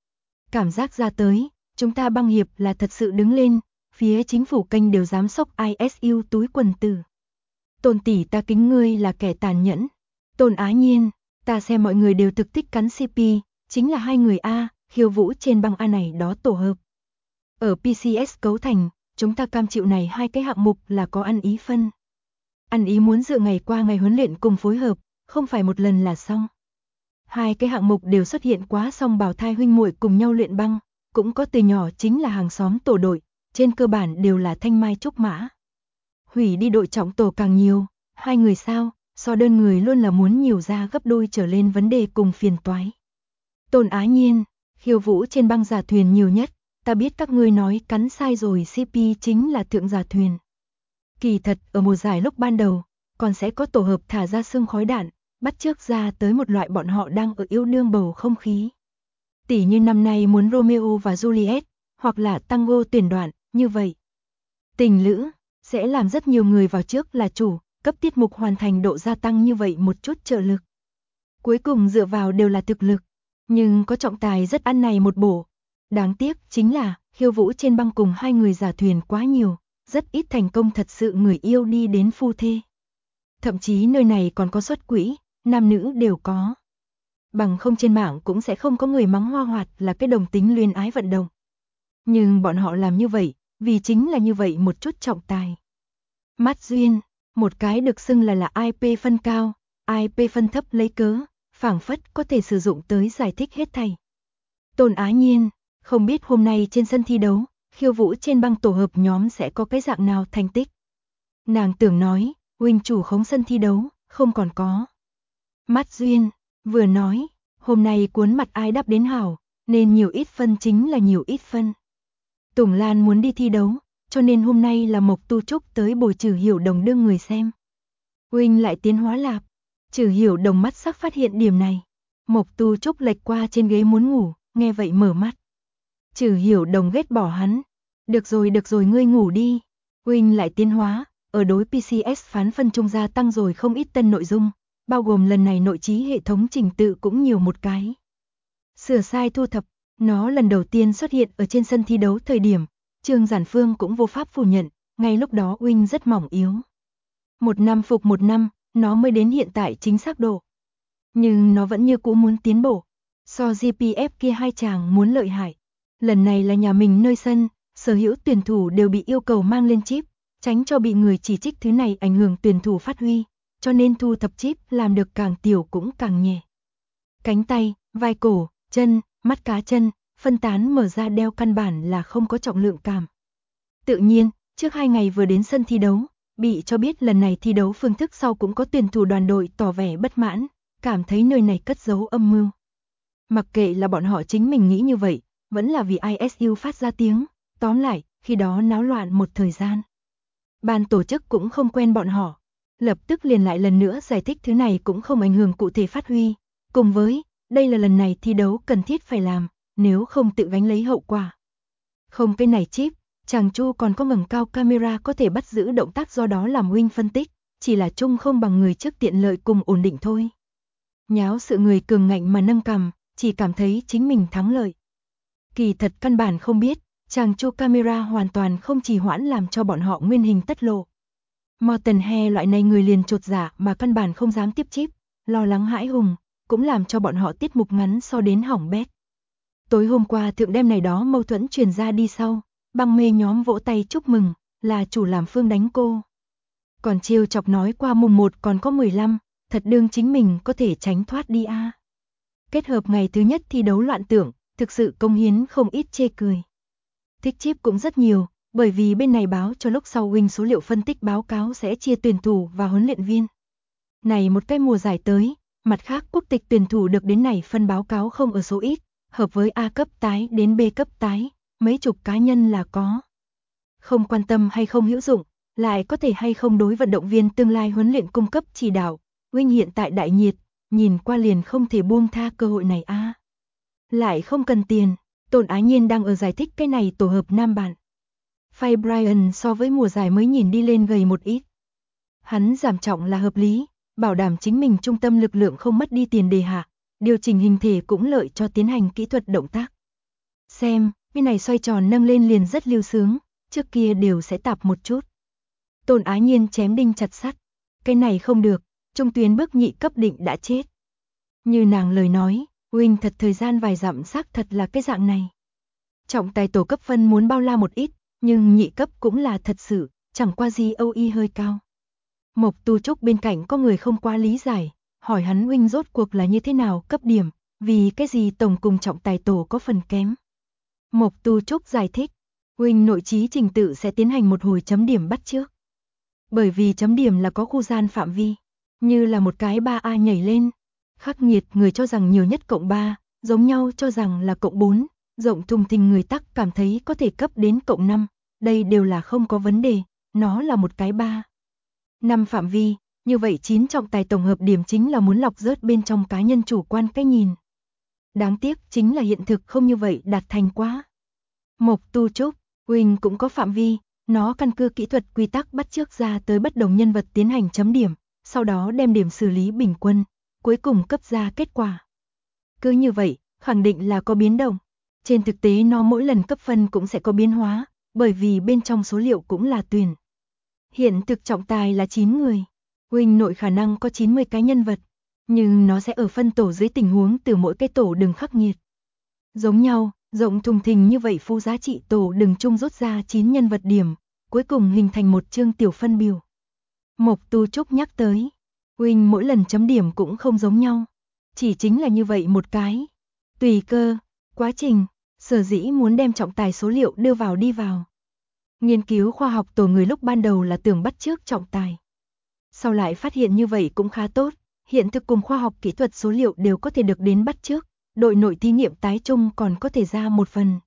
Cảm giác ra tới, chúng ta băng hiệp là thật sự đứng lên, phía chính phủ kênh đều dám sốc ISU túi quần tử. Tôn tỷ ta kính ngươi là kẻ tàn nhẫn. Tôn Á Nhiên, ta xem mọi người đều thực tích cắn CP, chính là 2 người khiêu vũ trên băng này đó tổ hợp. Ở PCS cấu thành, chúng ta cam chịu này 2 cái hạng mục là có ăn ý phân. Ăn ý muốn dựa ngày qua ngày huấn luyện cùng phối hợp, không phải một lần là xong. 2 cái hạng mục đều xuất hiện quá xong bảo thai huynh muội cùng nhau luyện băng, cũng có từ nhỏ chính là hàng xóm tổ đội, trên cơ bản đều là thanh mai trúc mã. Hủy đi đội trọng tổ càng nhiều, 2 người sao, so đơn người luôn là muốn nhiều ra gấp đôi trở lên vấn đề cùng phiền toái. Tôn Á Nhiên, khiêu vũ trên băng giả thuyền nhiều nhất, ta biết các ngươi nói cắn sai rồi CP chính là thượng giả thuyền. Kỳ thật ở mùa giải lúc ban đầu, còn sẽ có tổ hợp thả ra sương khói đạn, bắt chước ra tới một loại bọn họ đang ở yêu đương bầu không khí. Tỉ như năm nay muốn Romeo và Juliet, hoặc là tango tuyển đoạn, như vậy. Tình lữ, sẽ làm rất nhiều người vào trước là chủ, cấp tiết mục hoàn thành độ gia tăng như vậy một chút trợ lực. Cuối cùng dựa vào đều là thực lực, nhưng có trọng tài rất ăn này một bổ. Đáng tiếc chính là, khiêu vũ trên băng cùng 2 người giả thuyền quá nhiều, rất ít thành công thật sự người yêu đi đến phu thê. Thậm chí nơi này còn có xuất quỹ, nam nữ đều có. Bằng không trên mạng cũng sẽ không có người mắng Hoa Hoạt là cái đồng tính luyến ái vận động. Nhưng bọn họ làm như vậy, vì chính là như vậy một chút trọng tài. Mắt duyên, một cái được xưng là IP phân cao, IP phân thấp lấy cớ, phảng phất có thể sử dụng tới giải thích hết thảy. Tôn Á Nhiên, không biết hôm nay trên sân thi đấu, khiêu vũ trên băng tổ hợp nhóm sẽ có cái dạng nào thành tích. Nàng tưởng nói, huynh chủ khống sân thi đấu, không còn có. Mắt duyên, vừa nói, hôm nay cuốn mặt ai đáp đến hảo, nên nhiều ít phân chính là nhiều ít phân. Tùng Lan muốn đi thi đấu, cho nên hôm nay là Mộc Tu Trúc tới bồi Trử Hiểu Đồng đương người xem. Huynh lại tiến hóa lạp, Trử Hiểu Đồng mắt sắc phát hiện điểm này. Mộc Tu Trúc lệch qua trên ghế muốn ngủ, nghe vậy mở mắt. Trử Hiểu Đồng ghét bỏ hắn. Được rồi ngươi ngủ đi. Huynh lại tiến hóa, ở đối PCS phán phân trung gia tăng rồi không ít tân nội dung, bao gồm lần này nội trí hệ thống trình tự cũng nhiều một cái. Sửa sai thu thập, nó lần đầu tiên xuất hiện ở trên sân thi đấu thời điểm, Trương Giản Phương cũng vô pháp phủ nhận, ngay lúc đó huynh rất mỏng yếu. 1 năm phục 1 năm, nó mới đến hiện tại chính xác độ. Nhưng nó vẫn như cũ muốn tiến bộ, so GPF kia 2 chàng muốn lợi hại. Lần này là nhà mình nơi sân, sở hữu tuyển thủ đều bị yêu cầu mang lên chip, tránh cho bị người chỉ trích thứ này ảnh hưởng tuyển thủ phát huy, cho nên thu thập chip làm được càng tiểu cũng càng nhẹ. Cánh tay, vai cổ, chân, mắt cá chân, phân tán mở ra đeo căn bản là không có trọng lượng cảm. Tự nhiên, trước 2 ngày vừa đến sân thi đấu, bị cho biết lần này thi đấu phương thức sau cũng có tuyển thủ đoàn đội tỏ vẻ bất mãn, cảm thấy nơi này cất giấu âm mưu. Mặc kệ là bọn họ chính mình nghĩ như vậy, vẫn là vì ISU phát ra tiếng, tóm lại, khi đó náo loạn một thời gian. Ban tổ chức cũng không quen bọn họ, lập tức liền lại lần nữa giải thích thứ này cũng không ảnh hưởng cụ thể phát huy, cùng với, đây là lần này thi đấu cần thiết phải làm, nếu không tự gánh lấy hậu quả. Không cái này chip, Chàng Chu còn có ngẩng cao camera có thể bắt giữ động tác do đó làm Wing phân tích, chỉ là chung không bằng người trước tiện lợi cùng ổn định thôi. Nháo sự người cường ngạnh mà nâng cằm, chỉ cảm thấy chính mình thắng lợi. Kỳ thật căn bản không biết, Chàng Chu camera hoàn toàn không trì hoãn làm cho bọn họ nguyên hình tất lộ. Morton He loại này người liền chột dạ mà căn bản không dám tiếp chip, lo lắng hãi hùng, cũng làm cho bọn họ tiết mục ngắn so đến hỏng bét. Tối hôm qua thượng đêm này đó mâu thuẫn truyền ra đi sau, băng mê nhóm vỗ tay chúc mừng, là chủ làm phương đánh cô. Còn trêu chọc nói qua mùng 1 còn có 15, thật đương chính mình có thể tránh thoát đi a. Kết hợp ngày thứ nhất thi đấu loạn tưởng, thực sự công hiến không ít chê cười. Thích chip cũng rất nhiều, bởi vì bên này báo cho lúc sau Wing số liệu phân tích báo cáo sẽ chia tuyển thủ và huấn luyện viên. Này một cái mùa giải tới, mặt khác quốc tịch tuyển thủ được đến này phân báo cáo không ở số ít, hợp với A cấp tái đến B cấp tái, mấy chục cá nhân là có. Không quan tâm hay không hữu dụng, lại có thể hay không đối vận động viên tương lai huấn luyện cung cấp chỉ đạo, Wing hiện tại đại nhiệt, nhìn qua liền không thể buông tha cơ hội này a. Lại không cần tiền, Tôn Ái Nhiên đang ở giải thích cái này tổ hợp nam bạn. Faye Bryan so với mùa giải mới nhìn đi lên gầy một ít. Hắn giảm trọng là hợp lý, bảo đảm chính mình trung tâm lực lượng không mất đi tiền đề hạ, điều chỉnh hình thể cũng lợi cho tiến hành kỹ thuật động tác. Xem, bên này xoay tròn nâng lên liền rất lưu sướng, trước kia đều sẽ tạp một chút. Tôn Ái Nhiên chém đinh chặt sắt, cái này không được, trung tuyến bước nhị cấp định đã chết. Như nàng lời nói, Wing thật thời gian vài dặm xác thật là cái dạng này. Trọng tài tổ cấp phân muốn bao la một ít, nhưng nhị cấp cũng là thật sự, chẳng qua gì OI hơi cao. Mộc Tu Trúc bên cạnh có người không quá lý giải, hỏi hắn Wing rốt cuộc là như thế nào cấp điểm, vì cái gì tổng cùng trọng tài tổ có phần kém. Mộc Tu Trúc giải thích, Wing nội trí trình tự sẽ tiến hành một hồi chấm điểm bắt trước. Bởi vì chấm điểm là có khu gian phạm vi, như là một cái 3A nhảy lên. Khắc nghiệt người cho rằng nhiều nhất cộng 3, giống nhau cho rằng là cộng 4, rộng thùng thình người tắc cảm thấy có thể cấp đến cộng 5, đây đều là không có vấn đề, nó là một cái 3. 5 phạm vi, như vậy 9 trọng tài tổng hợp điểm chính là muốn lọc rớt bên trong cá nhân chủ quan cái nhìn. Đáng tiếc chính là hiện thực không như vậy đạt thành quá. Mộc Tu Trúc, Wing cũng có phạm vi, nó căn cứ kỹ thuật quy tắc bắt chước ra tới bất đồng nhân vật tiến hành chấm điểm, sau đó đem điểm xử lý bình quân, cuối cùng cấp ra kết quả. Cứ như vậy, khẳng định là có biến động. Trên thực tế nó mỗi lần cấp phân cũng sẽ có biến hóa, bởi vì bên trong số liệu cũng là tuyển. Hiện thực trọng tài là 9 người. Wing nội khả năng có 90 cái nhân vật, nhưng nó sẽ ở phân tổ dưới tình huống từ mỗi cái tổ đừng khắc nghiệt. Giống nhau, rộng thùng thình như vậy phu giá trị tổ đừng chung rút ra 9 nhân vật điểm, cuối cùng hình thành một chương tiểu phân biểu. Mộc Tu Trúc nhắc tới, Wing mỗi lần chấm điểm cũng không giống nhau, chỉ chính là như vậy một cái. Tùy cơ, quá trình, sở dĩ muốn đem trọng tài số liệu đưa vào đi vào. Nghiên cứu khoa học tổ người lúc ban đầu là tưởng bắt chước trọng tài. Sau lại phát hiện như vậy cũng khá tốt, hiện thực cùng khoa học kỹ thuật số liệu đều có thể được đến bắt chước, đội nội thí nghiệm tái chung còn có thể ra một phần.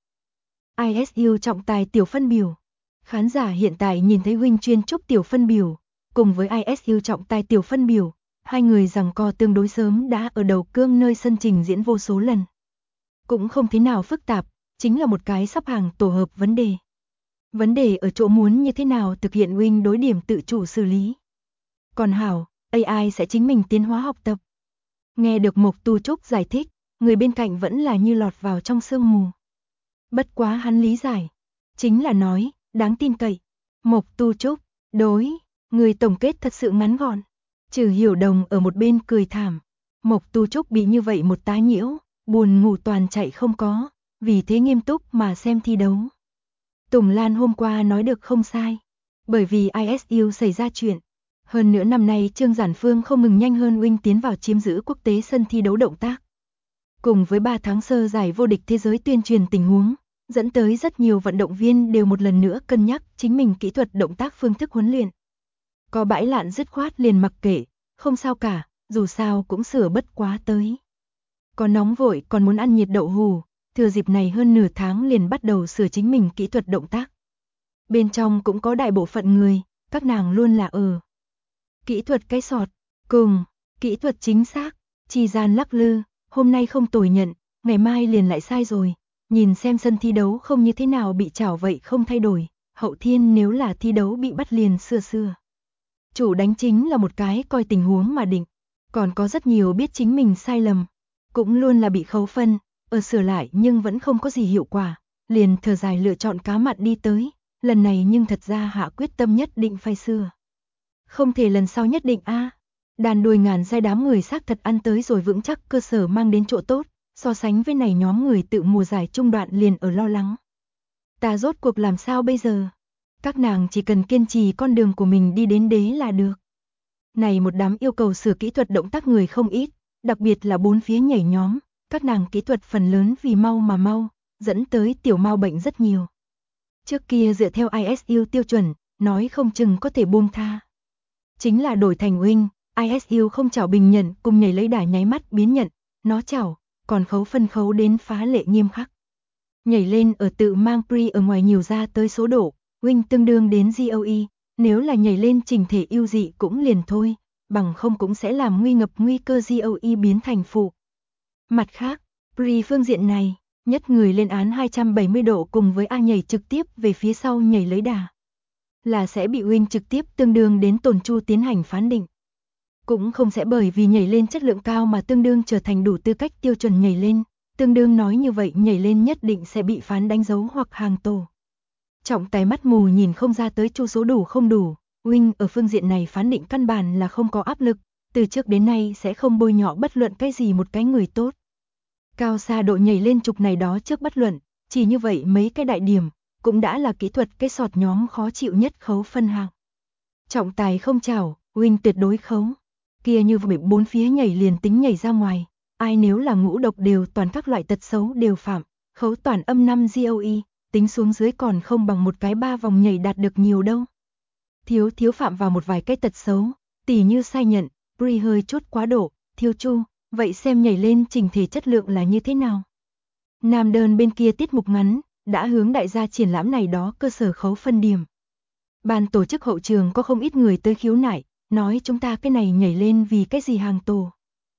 ISU trọng tài tiểu phân biểu. Khán giả hiện tại nhìn thấy Wing chuyên trúc tiểu phân biểu, cùng với ISU trọng tài tiểu phân biểu, hai người giằng co tương đối sớm đã ở đầu cương nơi sân trình diễn vô số lần. Cũng không thế nào phức tạp, chính là một cái sắp hàng tổ hợp vấn đề. Vấn đề ở chỗ muốn như thế nào thực hiện Wing đối điểm tự chủ xử lý. Còn hảo, AI sẽ chính mình tiến hóa học tập. Nghe được Mộc Tu Trúc giải thích, người bên cạnh vẫn là như lọt vào trong sương mù. Bất quá hắn lý giải, chính là nói, đáng tin cậy. Mộc Tu Trúc, đối, người tổng kết thật sự ngắn gọn. Trừ Hiểu Đồng ở một bên cười thảm. Mộc Tu Trúc bị như vậy một tá nhiễu, buồn ngủ toàn chạy không có. vì thế nghiêm túc mà xem thi đấu. Tùng Lan hôm qua nói được không sai, bởi vì ISU xảy ra chuyện. Hơn nữa năm nay Trương Giản Phương không ngừng nhanh hơn Wing tiến vào chiếm giữ quốc tế sân thi đấu động tác. Cùng với 3 tháng sơ giải vô địch thế giới tuyên truyền tình huống, dẫn tới rất nhiều vận động viên đều một lần nữa cân nhắc chính mình kỹ thuật động tác phương thức huấn luyện. Có bãi lạn dứt khoát liền mặc kệ, không sao cả, dù sao cũng sửa bất quá tới. Có nóng vội còn muốn ăn nhiệt đậu hù, thừa dịp này hơn nửa tháng liền bắt đầu sửa chính mình kỹ thuật động tác. Bên trong cũng có đại bộ phận người, các nàng luôn là kỹ thuật cái sọt, cùng, kỹ thuật chính xác, chi gian lắc lư, hôm nay không tồi nhận, ngày mai liền lại sai rồi, nhìn xem sân thi đấu không như thế nào bị chảo vậy không thay đổi, hậu thiên nếu là thi đấu bị bắt liền xưa. Chủ đánh chính là một cái coi tình huống mà định, còn có rất nhiều biết chính mình sai lầm, cũng luôn là bị khấu phân, sửa lại nhưng vẫn không có gì hiệu quả, liền thở dài lựa chọn cá mặn đi tới, lần này nhưng thật ra hạ quyết tâm nhất định phải sửa. Không thể lần sau nhất định đàn đuôi ngàn giai đám người xác thật ăn tới rồi vững chắc cơ sở mang đến chỗ tốt, so sánh với này nhóm người tự mùa giải trung đoạn liền ở lo lắng. Ta rốt cuộc làm sao bây giờ? Các nàng chỉ cần kiên trì con đường của mình đi đến đế là được. Này một đám yêu cầu sửa kỹ thuật động tác người không ít, đặc biệt là bốn phía nhảy nhóm, các nàng kỹ thuật phần lớn vì mau mà mau, dẫn tới tiểu mau bệnh rất nhiều. Trước kia dựa theo ISU tiêu chuẩn, nói không chừng có thể buông tha. Chính là đổi thành Wing, ISU không chảo bình nhận cùng nhảy lấy đà nháy mắt biến nhận, nó chảo, còn khấu phân khấu đến phá lệ nghiêm khắc. Nhảy lên ở tự mang pre ở ngoài nhiều ra tới số độ, Wing tương đương đến GOE, nếu là nhảy lên trình thể ưu dị cũng liền thôi, bằng không cũng sẽ làm nguy cơ GOE biến thành phụ. Mặt khác, pre phương diện này, nhất người lên án 270 độ cùng với A nhảy trực tiếp về phía sau nhảy lấy đà, là sẽ bị Wing trực tiếp tương đương đến tổn chu tiến hành phán định. Cũng không sẽ bởi vì nhảy lên chất lượng cao mà tương đương trở thành đủ tư cách tiêu chuẩn nhảy lên, tương đương nói như vậy nhảy lên nhất định sẽ bị phán đánh dấu hoặc hàng tổ. Trọng tài mắt mù nhìn không ra tới chu số đủ không đủ, Wing ở phương diện này phán định căn bản là không có áp lực, từ trước đến nay sẽ không bôi nhọ bất luận cái gì một cái người tốt. Cao xa độ nhảy lên trục này đó trước bất luận, chỉ như vậy mấy cái đại điểm, cũng đã là kỹ thuật cái sọt nhóm khó chịu nhất khấu phân hạng. Trọng tài không chảo, Wing tuyệt đối khấu. Kia như vậy bốn phía nhảy liền tính nhảy ra ngoài, ai nếu là ngũ độc đều toàn các loại tật xấu đều phạm, khấu toàn âm 5 GOE, tính xuống dưới còn không bằng một cái 3 vòng nhảy đạt được nhiều đâu. Thiếu phạm vào một vài cái tật xấu, tỉ như sai nhận, pre hơi chút quá độ, thiếu chu, vậy xem nhảy lên trình thể chất lượng là như thế nào. Nam đơn bên kia tiết mục ngắn, đã hướng đại gia triển lãm này đó cơ sở khấu phân điểm. Ban tổ chức hậu trường có không ít người tới khiếu nại, nói chúng ta cái này nhảy lên vì cái gì hàng tổ.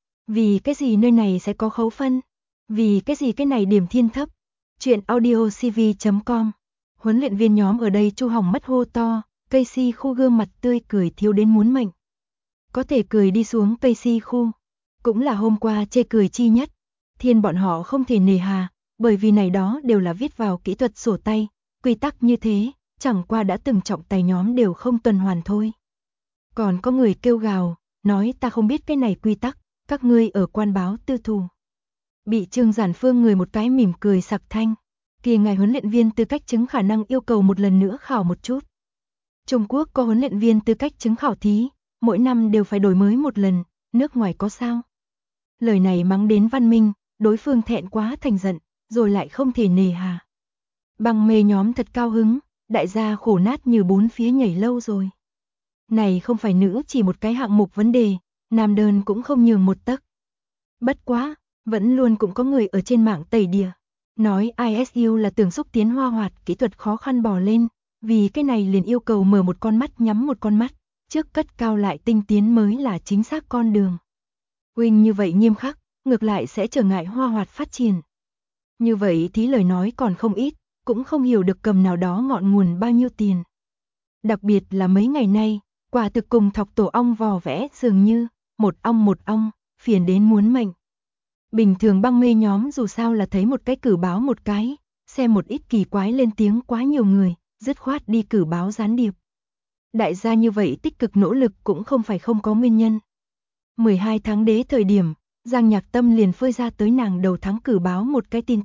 Vì cái gì nơi này sẽ có khấu phân. Vì cái gì cái này điểm thiên thấp. Chuyện audiocv.com. Huấn luyện viên nhóm ở đây chu hỏng mất hô to, Casey khu gương mặt tươi cười thiếu đến muốn mệnh. Có thể cười đi xuống Casey khu. Cũng là hôm qua chê cười chi nhất. Thiên bọn họ không thể nề hà, bởi vì này đó đều là viết vào kỹ thuật sổ tay, quy tắc như thế, chẳng qua đã từng trọng tài nhóm đều không tuần hoàn thôi. Còn có người kêu gào, nói ta không biết cái này quy tắc, các ngươi ở quan báo tư thù. Bị Trương Giản Phương người một cái mỉm cười sặc thanh, kia ngài huấn luyện viên tư cách chứng khả năng yêu cầu một lần nữa khảo một chút. Trung Quốc có huấn luyện viên tư cách chứng khảo thí, mỗi năm đều phải đổi mới một lần, nước ngoài có sao? Lời này mắng đến văn minh, đối phương thẹn quá thành giận, rồi lại không thể nề hà. Băng mê nhóm thật cao hứng, đại gia khổ nát như bốn phía nhảy lâu rồi. Này không phải nữ chỉ một cái hạng mục vấn đề, nam đơn cũng không nhường một tấc. Bất quá, vẫn luôn cũng có người ở trên mạng tẩy đìa, nói ISU là tưởng xúc tiến hoa hoạt kỹ thuật khó khăn bò lên, vì cái này liền yêu cầu mở một con mắt nhắm một con mắt, trước cất cao lại tinh tiến mới là chính xác con đường. Wing như vậy nghiêm khắc, ngược lại sẽ trở ngại hoa hoạt phát triển. Như vậy thì lời nói còn không ít, cũng không hiểu được cầm nào đó ngọn nguồn bao nhiêu tiền. Đặc biệt là mấy ngày nay, quả thực cùng thọc tổ ong vò vẽ dường như, một ong, phiền đến muốn mệnh. Bình thường băng mê nhóm dù sao là thấy một cái cử báo một cái, xem một ít kỳ quái lên tiếng quá nhiều người, dứt khoát đi cử báo gián điệp. Đại gia như vậy tích cực nỗ lực cũng không phải không có nguyên nhân. 12 tháng đế thời điểm, Giang Nhạc Tâm liền phơi ra tới nàng đầu tháng cử báo một cái tin tức,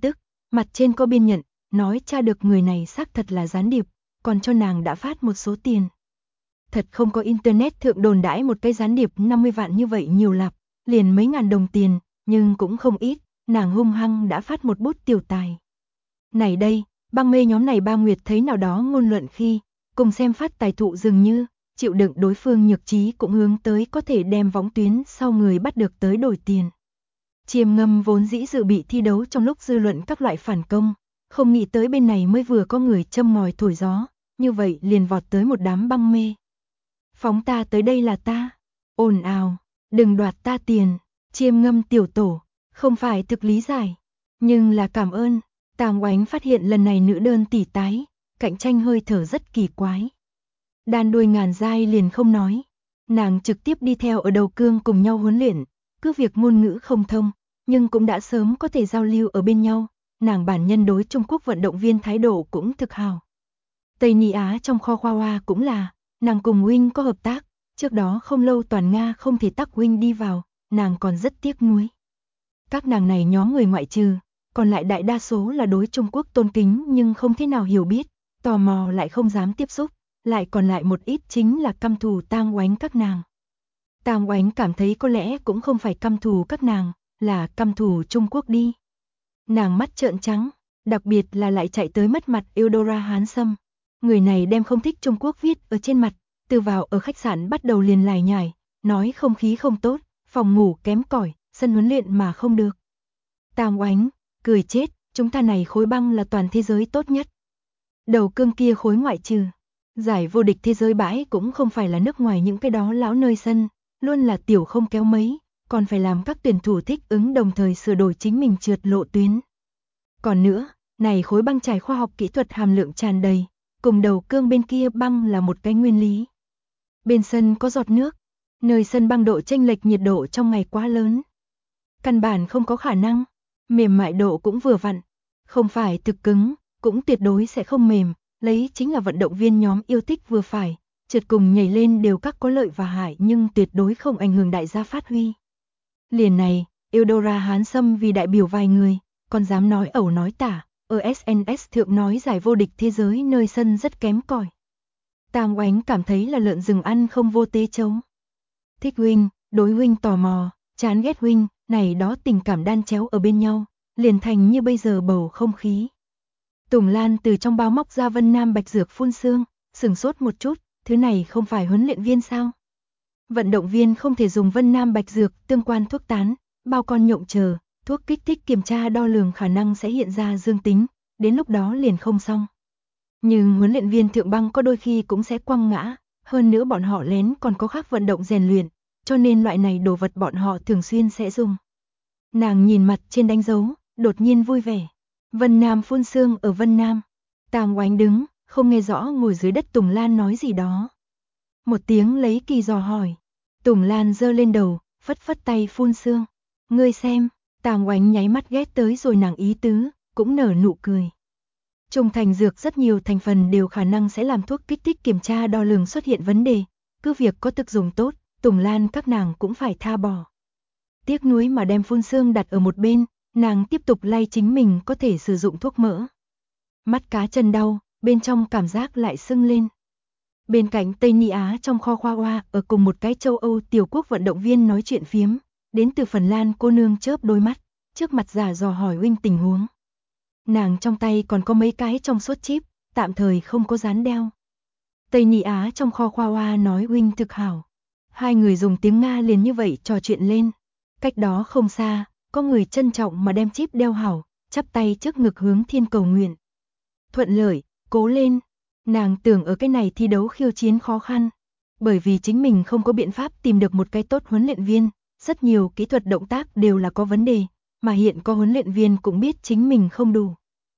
Mặt trên có biên nhận, nói tra được người này xác thật là gián điệp, còn cho nàng đã phát một số tiền. Thật không có internet thượng đồn đãi một cái gián điệp 50 vạn như vậy nhiều lạp, liền mấy ngàn đồng tiền, nhưng cũng không ít, nàng hung hăng đã phát một bút tiểu tài. Này đây, băng mê nhóm này ba nguyệt thấy nào đó ngôn luận khi, cùng xem phát tài thụ dường như, chịu đựng đối phương nhược trí cũng hướng tới có thể đem võng tuyến sau người bắt được tới đổi tiền. Chiêm Ngâm vốn dĩ dự bị thi đấu trong lúc dư luận các loại phản công, không nghĩ tới bên này mới vừa có người châm ngòi thổi gió, như vậy liền vọt tới một đám băng mê. Phóng ta tới đây là ta, ồn ào, đừng đoạt ta tiền, Chiêm Ngâm tiểu tổ, không phải thực lý giải, nhưng là cảm ơn. Tàng Oánh phát hiện lần này nữ đơn tỷ tái, cạnh tranh hơi thở rất kỳ quái. Đan đuôi ngàn dai liền không nói, nàng trực tiếp đi theo ở đầu cương cùng nhau huấn luyện, cứ việc ngôn ngữ không thông, nhưng cũng đã sớm có thể giao lưu ở bên nhau, nàng bản nhân đối Trung Quốc vận động viên thái độ cũng thực hào. Tây Ni Á trong kho khoa hoa cũng là, nàng cùng huynh có hợp tác, trước đó không lâu toàn Nga không thể tắc huynh đi vào, nàng còn rất tiếc nuối. Các nàng này nhóm người ngoại trừ, còn lại đại đa số là đối Trung Quốc tôn kính nhưng không thế nào hiểu biết, tò mò lại không dám tiếp xúc, lại còn lại một ít chính là căm thù Tang Oánh các nàng. Tang Oánh cảm thấy có lẽ cũng không phải căm thù các nàng, là căm thù Trung Quốc đi. Nàng mắt trợn trắng, đặc biệt là lại chạy tới mất mặt Eudora Hán Sâm. Người này đem không thích Trung Quốc viết ở trên mặt, từ vào ở khách sạn bắt đầu liền lải nhải, nói không khí không tốt, phòng ngủ kém cỏi, sân huấn luyện mà không được. Tang Oánh cười chết, chúng ta này khối băng là toàn thế giới tốt nhất. Đầu cương kia khối ngoại trừ, giải vô địch thế giới bãi cũng không phải là nước ngoài những cái đó lão nơi sân, luôn là tiểu không kéo mấy, còn phải làm các tuyển thủ thích ứng đồng thời sửa đổi chính mình trượt lộ tuyến. Còn nữa, này khối băng trải khoa học kỹ thuật hàm lượng tràn đầy, cùng đầu cương bên kia băng là một cái nguyên lý. Bên sân có giọt nước, nơi sân băng độ chênh lệch nhiệt độ trong ngày quá lớn. Căn bản không có khả năng, mềm mại độ cũng vừa vặn, không phải thực cứng, cũng tuyệt đối sẽ không mềm, lấy chính là vận động viên nhóm yêu thích vừa phải, trượt cùng nhảy lên đều các có lợi và hại nhưng tuyệt đối không ảnh hưởng đại gia phát huy. Liền này, Eudora Hán Sâm vì đại biểu vài người, còn dám nói ẩu nói tả, ở SNS thượng nói giải vô địch thế giới nơi sân rất kém cỏi. Tang Oánh cảm thấy là lợn rừng ăn không vô tế chấu. Thích huynh, đối huynh tò mò, chán ghét huynh, này đó tình cảm đan chéo ở bên nhau, liền thành như bây giờ bầu không khí. Tùng Lan từ trong bao móc ra Vân Nam Bạch Dược phun sương, sừng sốt một chút, thứ này không phải huấn luyện viên sao? Vận động viên không thể dùng Vân Nam Bạch Dược tương quan thuốc tán, bao con nhộng chờ, thuốc kích thích kiểm tra đo lường khả năng sẽ hiện ra dương tính, đến lúc đó liền không xong. Nhưng huấn luyện viên thượng băng có đôi khi cũng sẽ quăng ngã, hơn nữa bọn họ lén còn có khác vận động rèn luyện, cho nên loại này đồ vật bọn họ thường xuyên sẽ dùng. Nàng nhìn mặt trên đánh dấu, đột nhiên vui vẻ. Vân Nam phun sương ở Vân Nam. Tang Oánh đứng, không nghe rõ ngồi dưới đất Tùng Lan nói gì đó. Một tiếng lấy kỳ dò hỏi. Tùng Lan giơ lên đầu, phất phất tay phun sương. Ngươi xem, Tang Oánh nháy mắt ghét tới rồi nàng ý tứ, cũng nở nụ cười. Trung thành dược rất nhiều thành phần đều khả năng sẽ làm thuốc kích thích kiểm tra đo lường xuất hiện vấn đề. Cứ việc có thực dụng tốt, Tùng Lan các nàng cũng phải tha bỏ. Tiếc nuối mà đem phun sương đặt ở một bên, nàng tiếp tục lay chính mình có thể sử dụng thuốc mỡ. Mắt cá chân đau, bên trong cảm giác lại sưng lên. Bên cạnh Tây Ni Á trong kho khoa hoa ở cùng một cái châu Âu tiểu quốc vận động viên nói chuyện phiếm, đến từ Phần Lan cô nương chớp đôi mắt, trước mặt giả dò hỏi huynh tình huống. Nàng trong tay còn có mấy cái trong suốt chip, tạm thời không có dán đeo. Tây Ni Á trong kho khoa hoa nói huynh thực hảo. Hai người dùng tiếng Nga liền như vậy trò chuyện lên. Cách đó không xa, có người trân trọng mà đem chip đeo hảo, chắp tay trước ngực hướng thiên cầu nguyện. Thuận lợi, cố lên. Nàng tưởng ở cái này thi đấu khiêu chiến khó khăn. Bởi vì chính mình không có biện pháp tìm được một cái tốt huấn luyện viên, rất nhiều kỹ thuật động tác đều là có vấn đề, mà hiện có huấn luyện viên cũng biết chính mình không đủ.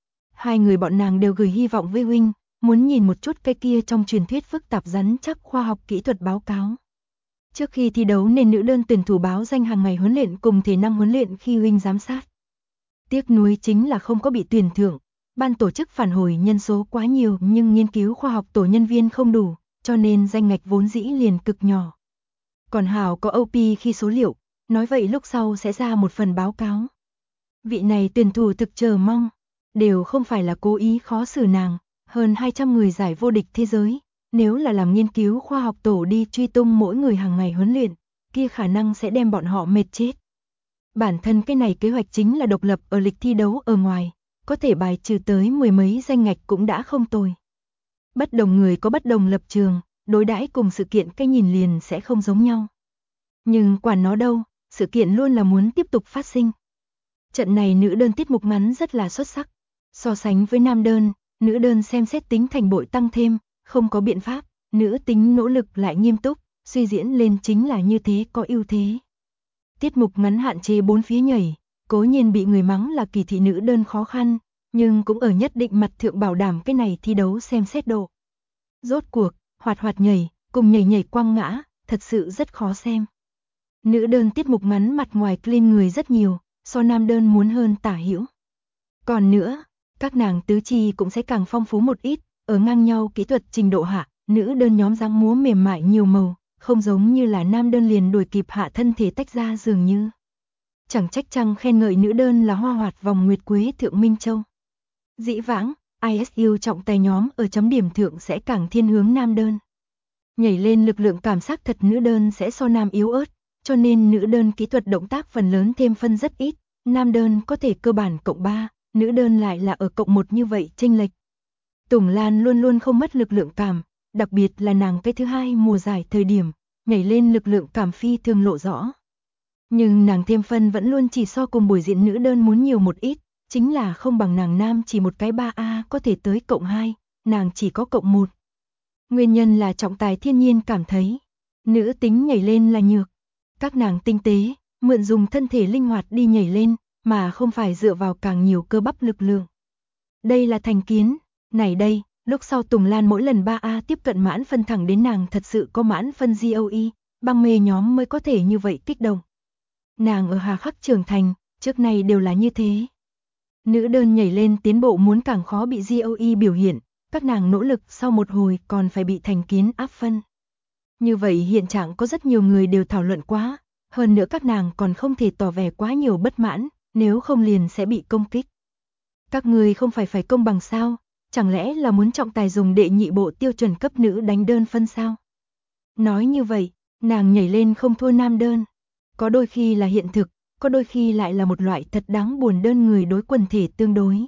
Hai người bọn nàng đều gửi hy vọng với huynh, muốn nhìn một chút cái kia trong truyền thuyết phức tạp rắn chắc khoa học kỹ thuật báo cáo. Trước khi thi đấu nên nữ đơn tuyển thủ báo danh hàng ngày huấn luyện cùng thể năng huấn luyện khi huynh giám sát. Tiếc nuối chính là không có bị tuyển thưởng, ban tổ chức phản hồi nhân số quá nhiều nhưng nghiên cứu khoa học tổ nhân viên không đủ, cho nên danh ngạch vốn dĩ liền cực nhỏ. Còn hảo có OP khi số liệu, nói vậy lúc sau sẽ ra một phần báo cáo. Vị này tuyển thủ thực chờ mong. đều không phải là cố ý khó xử nàng, hơn 200 người giải vô địch thế giới, nếu là làm nghiên cứu khoa học tổ đi truy tung mỗi người hàng ngày huấn luyện, kia khả năng sẽ đem bọn họ mệt chết. Bản thân cái này kế hoạch chính là độc lập ở lịch thi đấu ở ngoài, có thể bài trừ tới 10 mấy danh ngạch cũng đã không tồi. Bất đồng người có bất đồng lập trường, đối đãi cùng sự kiện cái nhìn liền sẽ không giống nhau. Nhưng quản nó đâu, sự kiện luôn là muốn tiếp tục phát sinh. Trận này nữ đơn tiết mục ngắn rất là xuất sắc. So sánh với nam đơn, nữ đơn xem xét tính thành bội tăng thêm, không có biện pháp, nữ tính nỗ lực lại nghiêm túc, suy diễn lên chính là như thế có ưu thế. Tiết mục ngắn hạn chế 4 phía nhảy, cố nhiên bị người mắng là kỳ thị nữ đơn khó khăn, nhưng cũng ở nhất định mặt thượng bảo đảm cái này thi đấu xem xét độ. Rốt cuộc, hoạt hoạt nhảy, cùng nhảy nhảy quăng ngã, thật sự rất khó xem. Nữ đơn tiết mục ngắn mặt ngoài clean người rất nhiều, so nam đơn muốn hơn tả hữu. Còn nữa, các nàng tứ chi cũng sẽ càng phong phú một ít, ở ngang nhau kỹ thuật trình độ hạ, nữ đơn nhóm dáng múa mềm mại nhiều màu, không giống như là nam đơn liền đuổi kịp hạ thân thể tách ra dường như. Chẳng trách chăng khen ngợi nữ đơn là hoa hoạt vòng nguyệt quế thượng Minh Châu. Dĩ vãng, ISU trọng tài nhóm ở chấm điểm thượng sẽ càng thiên hướng nam đơn. Nhảy lên lực lượng cảm giác thật nữ đơn sẽ so nam yếu ớt, cho nên nữ đơn kỹ thuật động tác phần lớn thêm phân rất ít, nam đơn có thể cơ bản cộng 3, nữ đơn lại là ở cộng 1 như vậy chênh lệch. Tùng Lan luôn luôn không mất lực lượng cảm, đặc biệt là nàng cái thứ hai mùa giải thời điểm, nhảy lên lực lượng cảm phi thường lộ rõ. Nhưng nàng thêm phân vẫn luôn chỉ so cùng buổi diễn nữ đơn muốn nhiều một ít, chính là không bằng nàng nam chỉ một cái 3A có thể tới cộng 2, nàng chỉ có cộng 1. Nguyên nhân là trọng tài thiên nhiên cảm thấy, nữ tính nhảy lên là nhược. Các nàng tinh tế, mượn dùng thân thể linh hoạt đi nhảy lên, mà không phải dựa vào càng nhiều cơ bắp lực lượng. Đây là thành kiến, này đây, lúc sau Tùng Lan mỗi lần 3A tiếp cận mãn phân thẳng đến nàng thật sự có mãn phân GOE, băng mê nhóm mới có thể như vậy kích động. Nàng ở hà khắc trưởng thành, trước này đều là như thế. Nữ đơn nhảy lên tiến bộ muốn càng khó bị GOE biểu hiện, các nàng nỗ lực sau một hồi còn phải bị thành kiến áp phân. Như vậy hiện trạng có rất nhiều người đều thảo luận quá, hơn nữa các nàng còn không thể tỏ vẻ quá nhiều bất mãn, nếu không liền sẽ bị công kích. Các người không phải công bằng sao, chẳng lẽ là muốn trọng tài dùng đệ nhị bộ tiêu chuẩn cấp nữ đánh đơn phân sao? Nói như vậy, nàng nhảy lên không thua nam đơn. Có đôi khi là hiện thực, có đôi khi lại là một loại thật đáng buồn đơn người đối quần thể tương đối.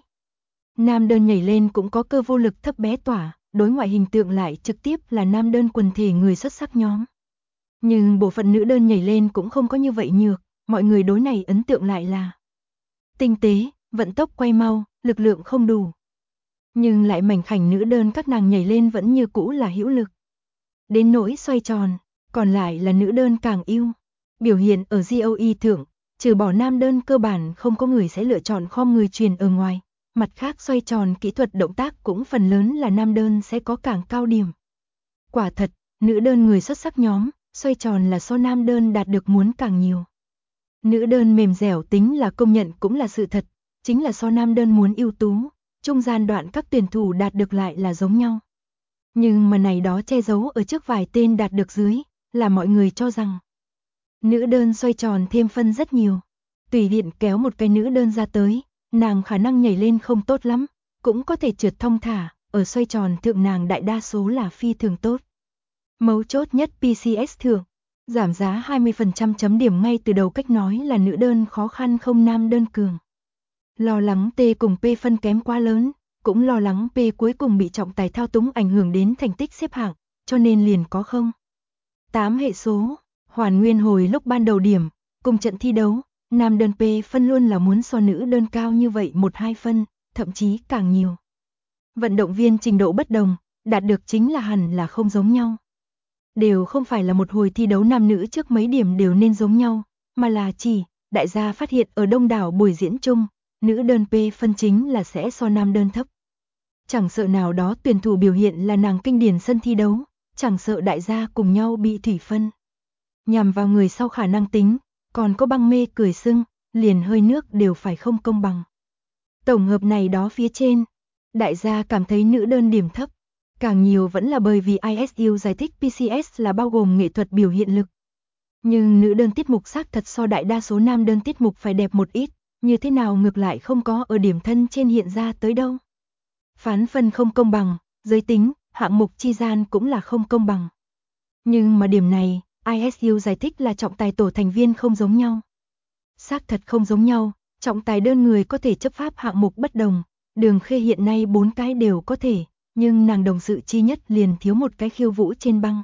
Nam đơn nhảy lên cũng có cơ vô lực thấp bé tỏa, đối ngoại hình tượng lại trực tiếp là nam đơn quần thể người xuất sắc nhóm. Nhưng bộ phận nữ đơn nhảy lên cũng không có như vậy nhược, mọi người đối này ấn tượng lại là tinh tế, vận tốc quay mau, lực lượng không đủ. Nhưng lại mảnh khảnh nữ đơn các nàng nhảy lên vẫn như cũ là hữu lực. Đến nỗi xoay tròn, còn lại là nữ đơn càng ưu. Biểu hiện ở GOE thượng, trừ bỏ nam đơn cơ bản không có người sẽ lựa chọn khom người truyền ở ngoài. Mặt khác xoay tròn kỹ thuật động tác cũng phần lớn là nam đơn sẽ có càng cao điểm. Quả thật, nữ đơn người xuất sắc nhóm, xoay tròn là so nam đơn đạt được muốn càng nhiều. Nữ đơn mềm dẻo tính là công nhận cũng là sự thật, chính là so nam đơn muốn ưu tú, trung gian đoạn các tuyển thủ đạt được lại là giống nhau. Nhưng mà này đó che giấu ở trước vài tên đạt được dưới, là mọi người cho rằng nữ đơn xoay tròn thêm phân rất nhiều. Tùy tiện kéo một cái nữ đơn ra tới, nàng khả năng nhảy lên không tốt lắm, cũng có thể trượt thông thả, ở xoay tròn thượng nàng đại đa số là phi thường tốt. Mấu chốt nhất PCS thượng, giảm giá 20% chấm điểm ngay từ đầu cách nói là nữ đơn khó khăn không nam đơn cường. Lo lắng T cùng P phân kém quá lớn, cũng lo lắng P cuối cùng bị trọng tài thao túng ảnh hưởng đến thành tích xếp hạng, cho nên liền có 8 hệ số, hoàn nguyên hồi lúc ban đầu điểm, cùng trận thi đấu, nam đơn P phân luôn là muốn so nữ đơn cao như vậy 1-2 phân, thậm chí càng nhiều. Vận động viên trình độ bất đồng, đạt được chính là hẳn là không giống nhau. Đều không phải là một hồi thi đấu nam nữ trước mấy điểm đều nên giống nhau, mà là chỉ, đại gia phát hiện ở đông đảo buổi diễn chung, nữ đơn P phân chính là sẽ so nam đơn thấp. Chẳng sợ nào đó tuyển thủ biểu hiện là nàng kinh điển sân thi đấu, chẳng sợ đại gia cùng nhau bị thủy phân. Nhằm vào người sau khả năng tính, còn có băng mê cười sưng, liền hơi nước đều phải không công bằng. Tổng hợp này đó phía trên, đại gia cảm thấy nữ đơn điểm thấp, càng nhiều vẫn là bởi vì ISU giải thích PCS là bao gồm nghệ thuật biểu hiện lực. Nhưng nữ đơn tiết mục xác thật so đại đa số nam đơn tiết mục phải đẹp một ít, như thế nào ngược lại không có ở điểm thân trên hiện ra tới đâu. Phán phân không công bằng, giới tính, hạng mục chi gian cũng là không công bằng. Nhưng mà điểm này, ISU giải thích là trọng tài tổ thành viên không giống nhau. Xác thật không giống nhau, trọng tài đơn người có thể chấp pháp hạng mục bất đồng, Đường Khê hiện nay 4 cái đều có thể, nhưng nàng đồng sự chi nhất liền thiếu một cái khiêu vũ trên băng.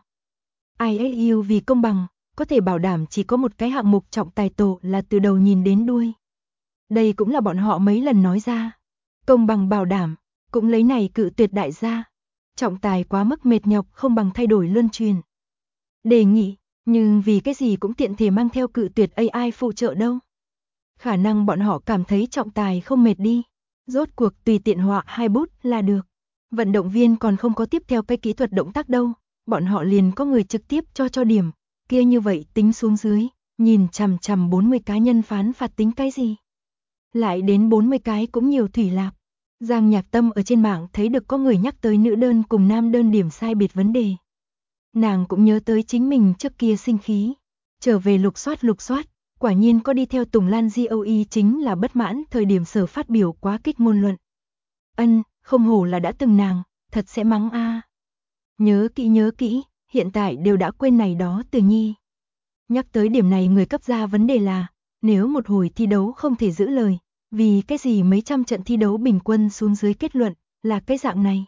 ISU vì công bằng, có thể bảo đảm chỉ có một cái hạng mục trọng tài tổ là từ đầu nhìn đến đuôi. Đây cũng là bọn họ mấy lần nói ra. Công bằng bảo đảm, cũng lấy này cự tuyệt đại gia. Trọng tài quá mức mệt nhọc không bằng thay đổi luân truyền. Đề nghị, nhưng vì cái gì cũng tiện thể mang theo cự tuyệt AI phụ trợ đâu. Khả năng bọn họ cảm thấy trọng tài không mệt đi. Rốt cuộc tùy tiện họa 2 bút là được. Vận động viên còn không có tiếp theo cái kỹ thuật động tác đâu. Bọn họ liền có người trực tiếp cho điểm. Kia như vậy tính xuống dưới, nhìn chằm chằm 40 cá nhân phán phạt tính cái gì. Lại đến 40 cái cũng nhiều thủy lạc. Giang Nhạc Tâm ở trên mạng thấy được có người nhắc tới nữ đơn cùng nam đơn điểm sai biệt vấn đề. Nàng cũng nhớ tới chính mình trước kia sinh khí. Trở về lục soát, quả nhiên có đi theo Tùng Lan GOE chính là bất mãn thời điểm sở phát biểu quá kích ngôn luận. Không hổ là đã từng nàng, thật sẽ mắng a. Nhớ kỹ, hiện tại đều đã quên này đó từ nhi. Nhắc tới điểm này người cấp ra vấn đề là, nếu một hồi thi đấu không thể giữ lời, vì cái gì mấy trăm trận thi đấu bình quân xuống dưới kết luận, là cái dạng này.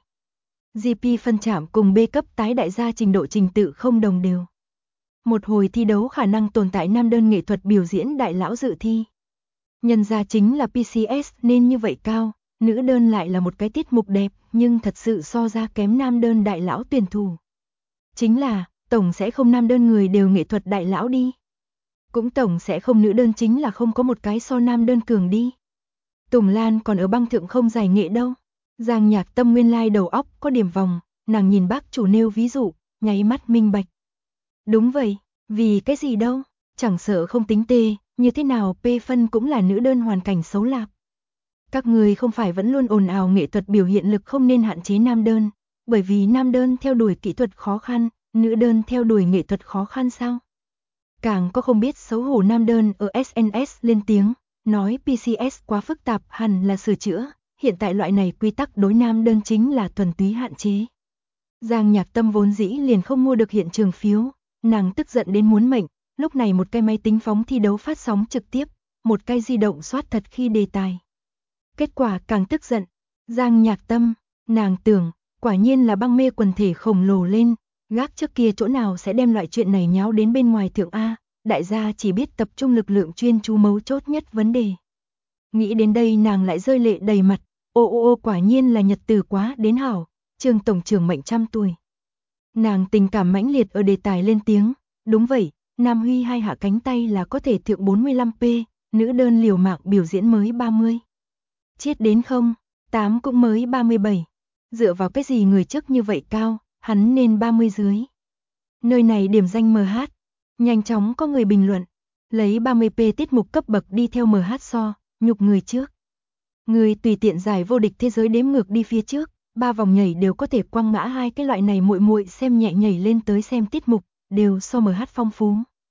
GP phân chạm cùng B cấp tái đại gia trình độ trình tự không đồng đều. Một hồi thi đấu khả năng tồn tại nam đơn nghệ thuật biểu diễn đại lão dự thi. Nhân ra chính là PCS nên như vậy cao, nữ đơn lại là một cái tiết mục đẹp nhưng thật sự so ra kém nam đơn đại lão tuyển thủ. Chính là, tổng sẽ không nam đơn người đều nghệ thuật đại lão đi. Cũng tổng sẽ không nữ đơn chính là không có một cái so nam đơn cường đi. Tùng Lan còn ở băng thượng không giải nghệ đâu. Giang Nhạc Tâm nguyên lai đầu óc có điểm vòng, nàng nhìn bác chủ nêu ví dụ, nháy mắt minh bạch. Đúng vậy, vì cái gì đâu, chẳng sợ không tính tê, như thế nào P phân cũng là nữ đơn hoàn cảnh xấu lạc. Các người không phải vẫn luôn ồn ào nghệ thuật biểu hiện lực không nên hạn chế nam đơn, bởi vì nam đơn theo đuổi kỹ thuật khó khăn, nữ đơn theo đuổi nghệ thuật khó khăn sao? Càng có không biết xấu hổ nam đơn ở SNS lên tiếng, nói PCS quá phức tạp hẳn là sửa chữa, hiện tại loại này quy tắc đối nam đơn chính là thuần túy hạn chế. Giang Nhạc Tâm vốn dĩ liền không mua được hiện trường phiếu, nàng tức giận đến muốn mệnh, lúc này một cái máy tính phóng thi đấu phát sóng trực tiếp, một cái di động soát thật khi đề tài. Kết quả càng tức giận, Giang Nhạc Tâm, nàng tưởng, quả nhiên là băng mê quần thể khổng lồ lên, gác trước kia chỗ nào sẽ đem loại chuyện này nháo đến bên ngoài thượng A, đại gia chỉ biết tập trung lực lượng chuyên chú mấu chốt nhất vấn đề. Nghĩ đến đây nàng lại rơi lệ đầy mặt, ô quả nhiên là nhật từ quá đến hảo, Trương tổng trưởng mệnh 100 tuổi. Nàng tình cảm mãnh liệt ở đề tài lên tiếng, đúng vậy, Nam Huy hai hạ cánh tay là có thể thượng 45p, nữ đơn liều mạng biểu diễn mới 30. Chết đến không, 8 cũng mới 37. Dựa vào cái gì người trước như vậy cao, hắn nên 30 dưới. Nơi này điểm danh MH, nhanh chóng có người bình luận, lấy 30p tiết mục cấp bậc đi theo MH so, nhục người trước. Người tùy tiện giải vô địch thế giới đếm ngược đi phía trước, 3 vòng nhảy đều có thể quăng ngã hai cái loại này muội xem nhẹ nhảy lên tới xem tiết mục, đều so MH phong phú.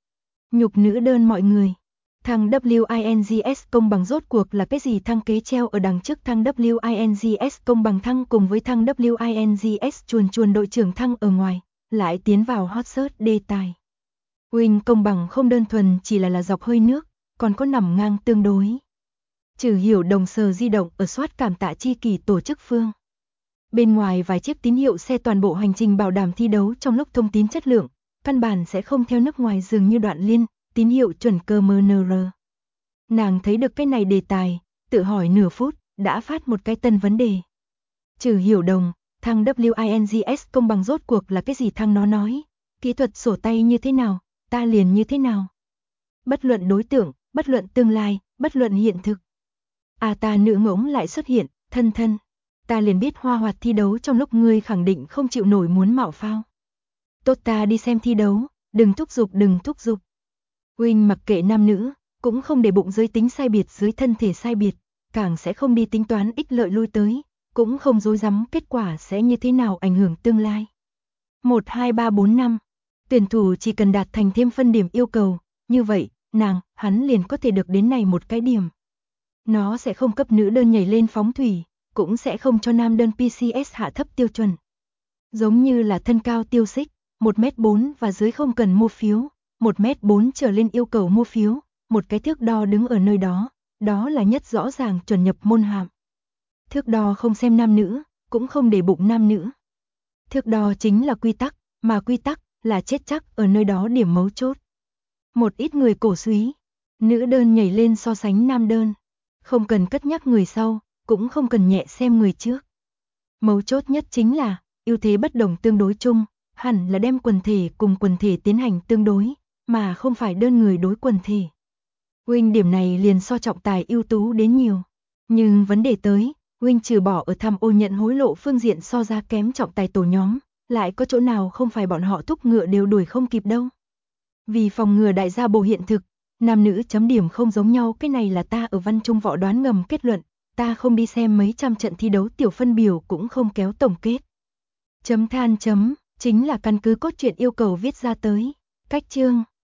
Nhục nữ đơn mọi người. Thằng WINGS công bằng rốt cuộc là cái gì thăng kế treo ở đằng trước thằng WINGS công bằng thăng cùng với thằng WINGS chuồn đội trưởng thăng ở ngoài, lại tiến vào hot search đề tài. Win công bằng không đơn thuần chỉ là dọc hơi nước, còn có nằm ngang tương đối. Trừ hiểu đồng sờ di động ở soát cảm tạ chi kỳ tổ chức phương. Bên ngoài vài chiếc tín hiệu xe toàn bộ hành trình bảo đảm thi đấu trong lúc thông tin chất lượng, căn bản sẽ không theo nước ngoài dường như đoạn liên, tín hiệu chuẩn cơ MNR. Nàng thấy được cái này đề tài, tự hỏi nửa phút, đã phát một cái tân vấn đề. Trừ hiểu đồng, thằng WINGS công bằng rốt cuộc là cái gì thằng nó nói, kỹ thuật sổ tay như thế nào, ta liền như thế nào. Bất luận đối tượng, bất luận tương lai, bất luận hiện thực. Ta nữ ngỗng lại xuất hiện, thân, ta liền biết hoa hoạt thi đấu trong lúc ngươi khẳng định không chịu nổi muốn mạo phao. Tốt ta đi xem thi đấu, đừng thúc giục. Win mặc kệ nam nữ, cũng không để bụng giới tính sai biệt dưới thân thể sai biệt, càng sẽ không đi tính toán ích lợi lui tới, cũng không dối rắm kết quả sẽ như thế nào ảnh hưởng tương lai. 1, 2, 3, 4, 5. Tuyển thủ chỉ cần đạt thành thêm phân điểm yêu cầu, như vậy, hắn liền có thể được đến này một cái điểm. Nó sẽ không cấp nữ đơn nhảy lên phóng thủy, cũng sẽ không cho nam đơn PCS hạ thấp tiêu chuẩn. Giống như là thân cao tiêu xích, 1m4 và dưới không cần mua phiếu, 1m4 trở lên yêu cầu mua phiếu, một cái thước đo đứng ở nơi đó, đó là nhất rõ ràng chuẩn nhập môn hàm. Thước đo không xem nam nữ, cũng không để bụng nam nữ. Thước đo chính là quy tắc, mà quy tắc là chết chắc ở nơi đó điểm mấu chốt. Một ít người cổ súy, nữ đơn nhảy lên so sánh nam đơn, không cần cất nhắc người sau, cũng không cần nhẹ xem người trước. Mấu chốt nhất chính là, ưu thế bất đồng tương đối chung, hẳn là đem quần thể cùng quần thể tiến hành tương đối, mà không phải đơn người đối quần thể. Huynh điểm này liền so trọng tài ưu tú đến nhiều. Nhưng vấn đề tới, huynh trừ bỏ ở tham ô nhận hối lộ phương diện so ra kém trọng tài tổ nhóm, lại có chỗ nào không phải bọn họ thúc ngựa đều đuổi không kịp đâu. Vì phòng ngừa đại gia bổ hiện thực, nam nữ chấm điểm không giống nhau, cái này là ta ở văn trung võ đoán ngầm kết luận, ta không đi xem mấy trăm trận thi đấu tiểu phân biểu cũng không kéo tổng kết. Chấm than chấm, chính là căn cứ cốt truyện yêu cầu viết ra tới. Cách chương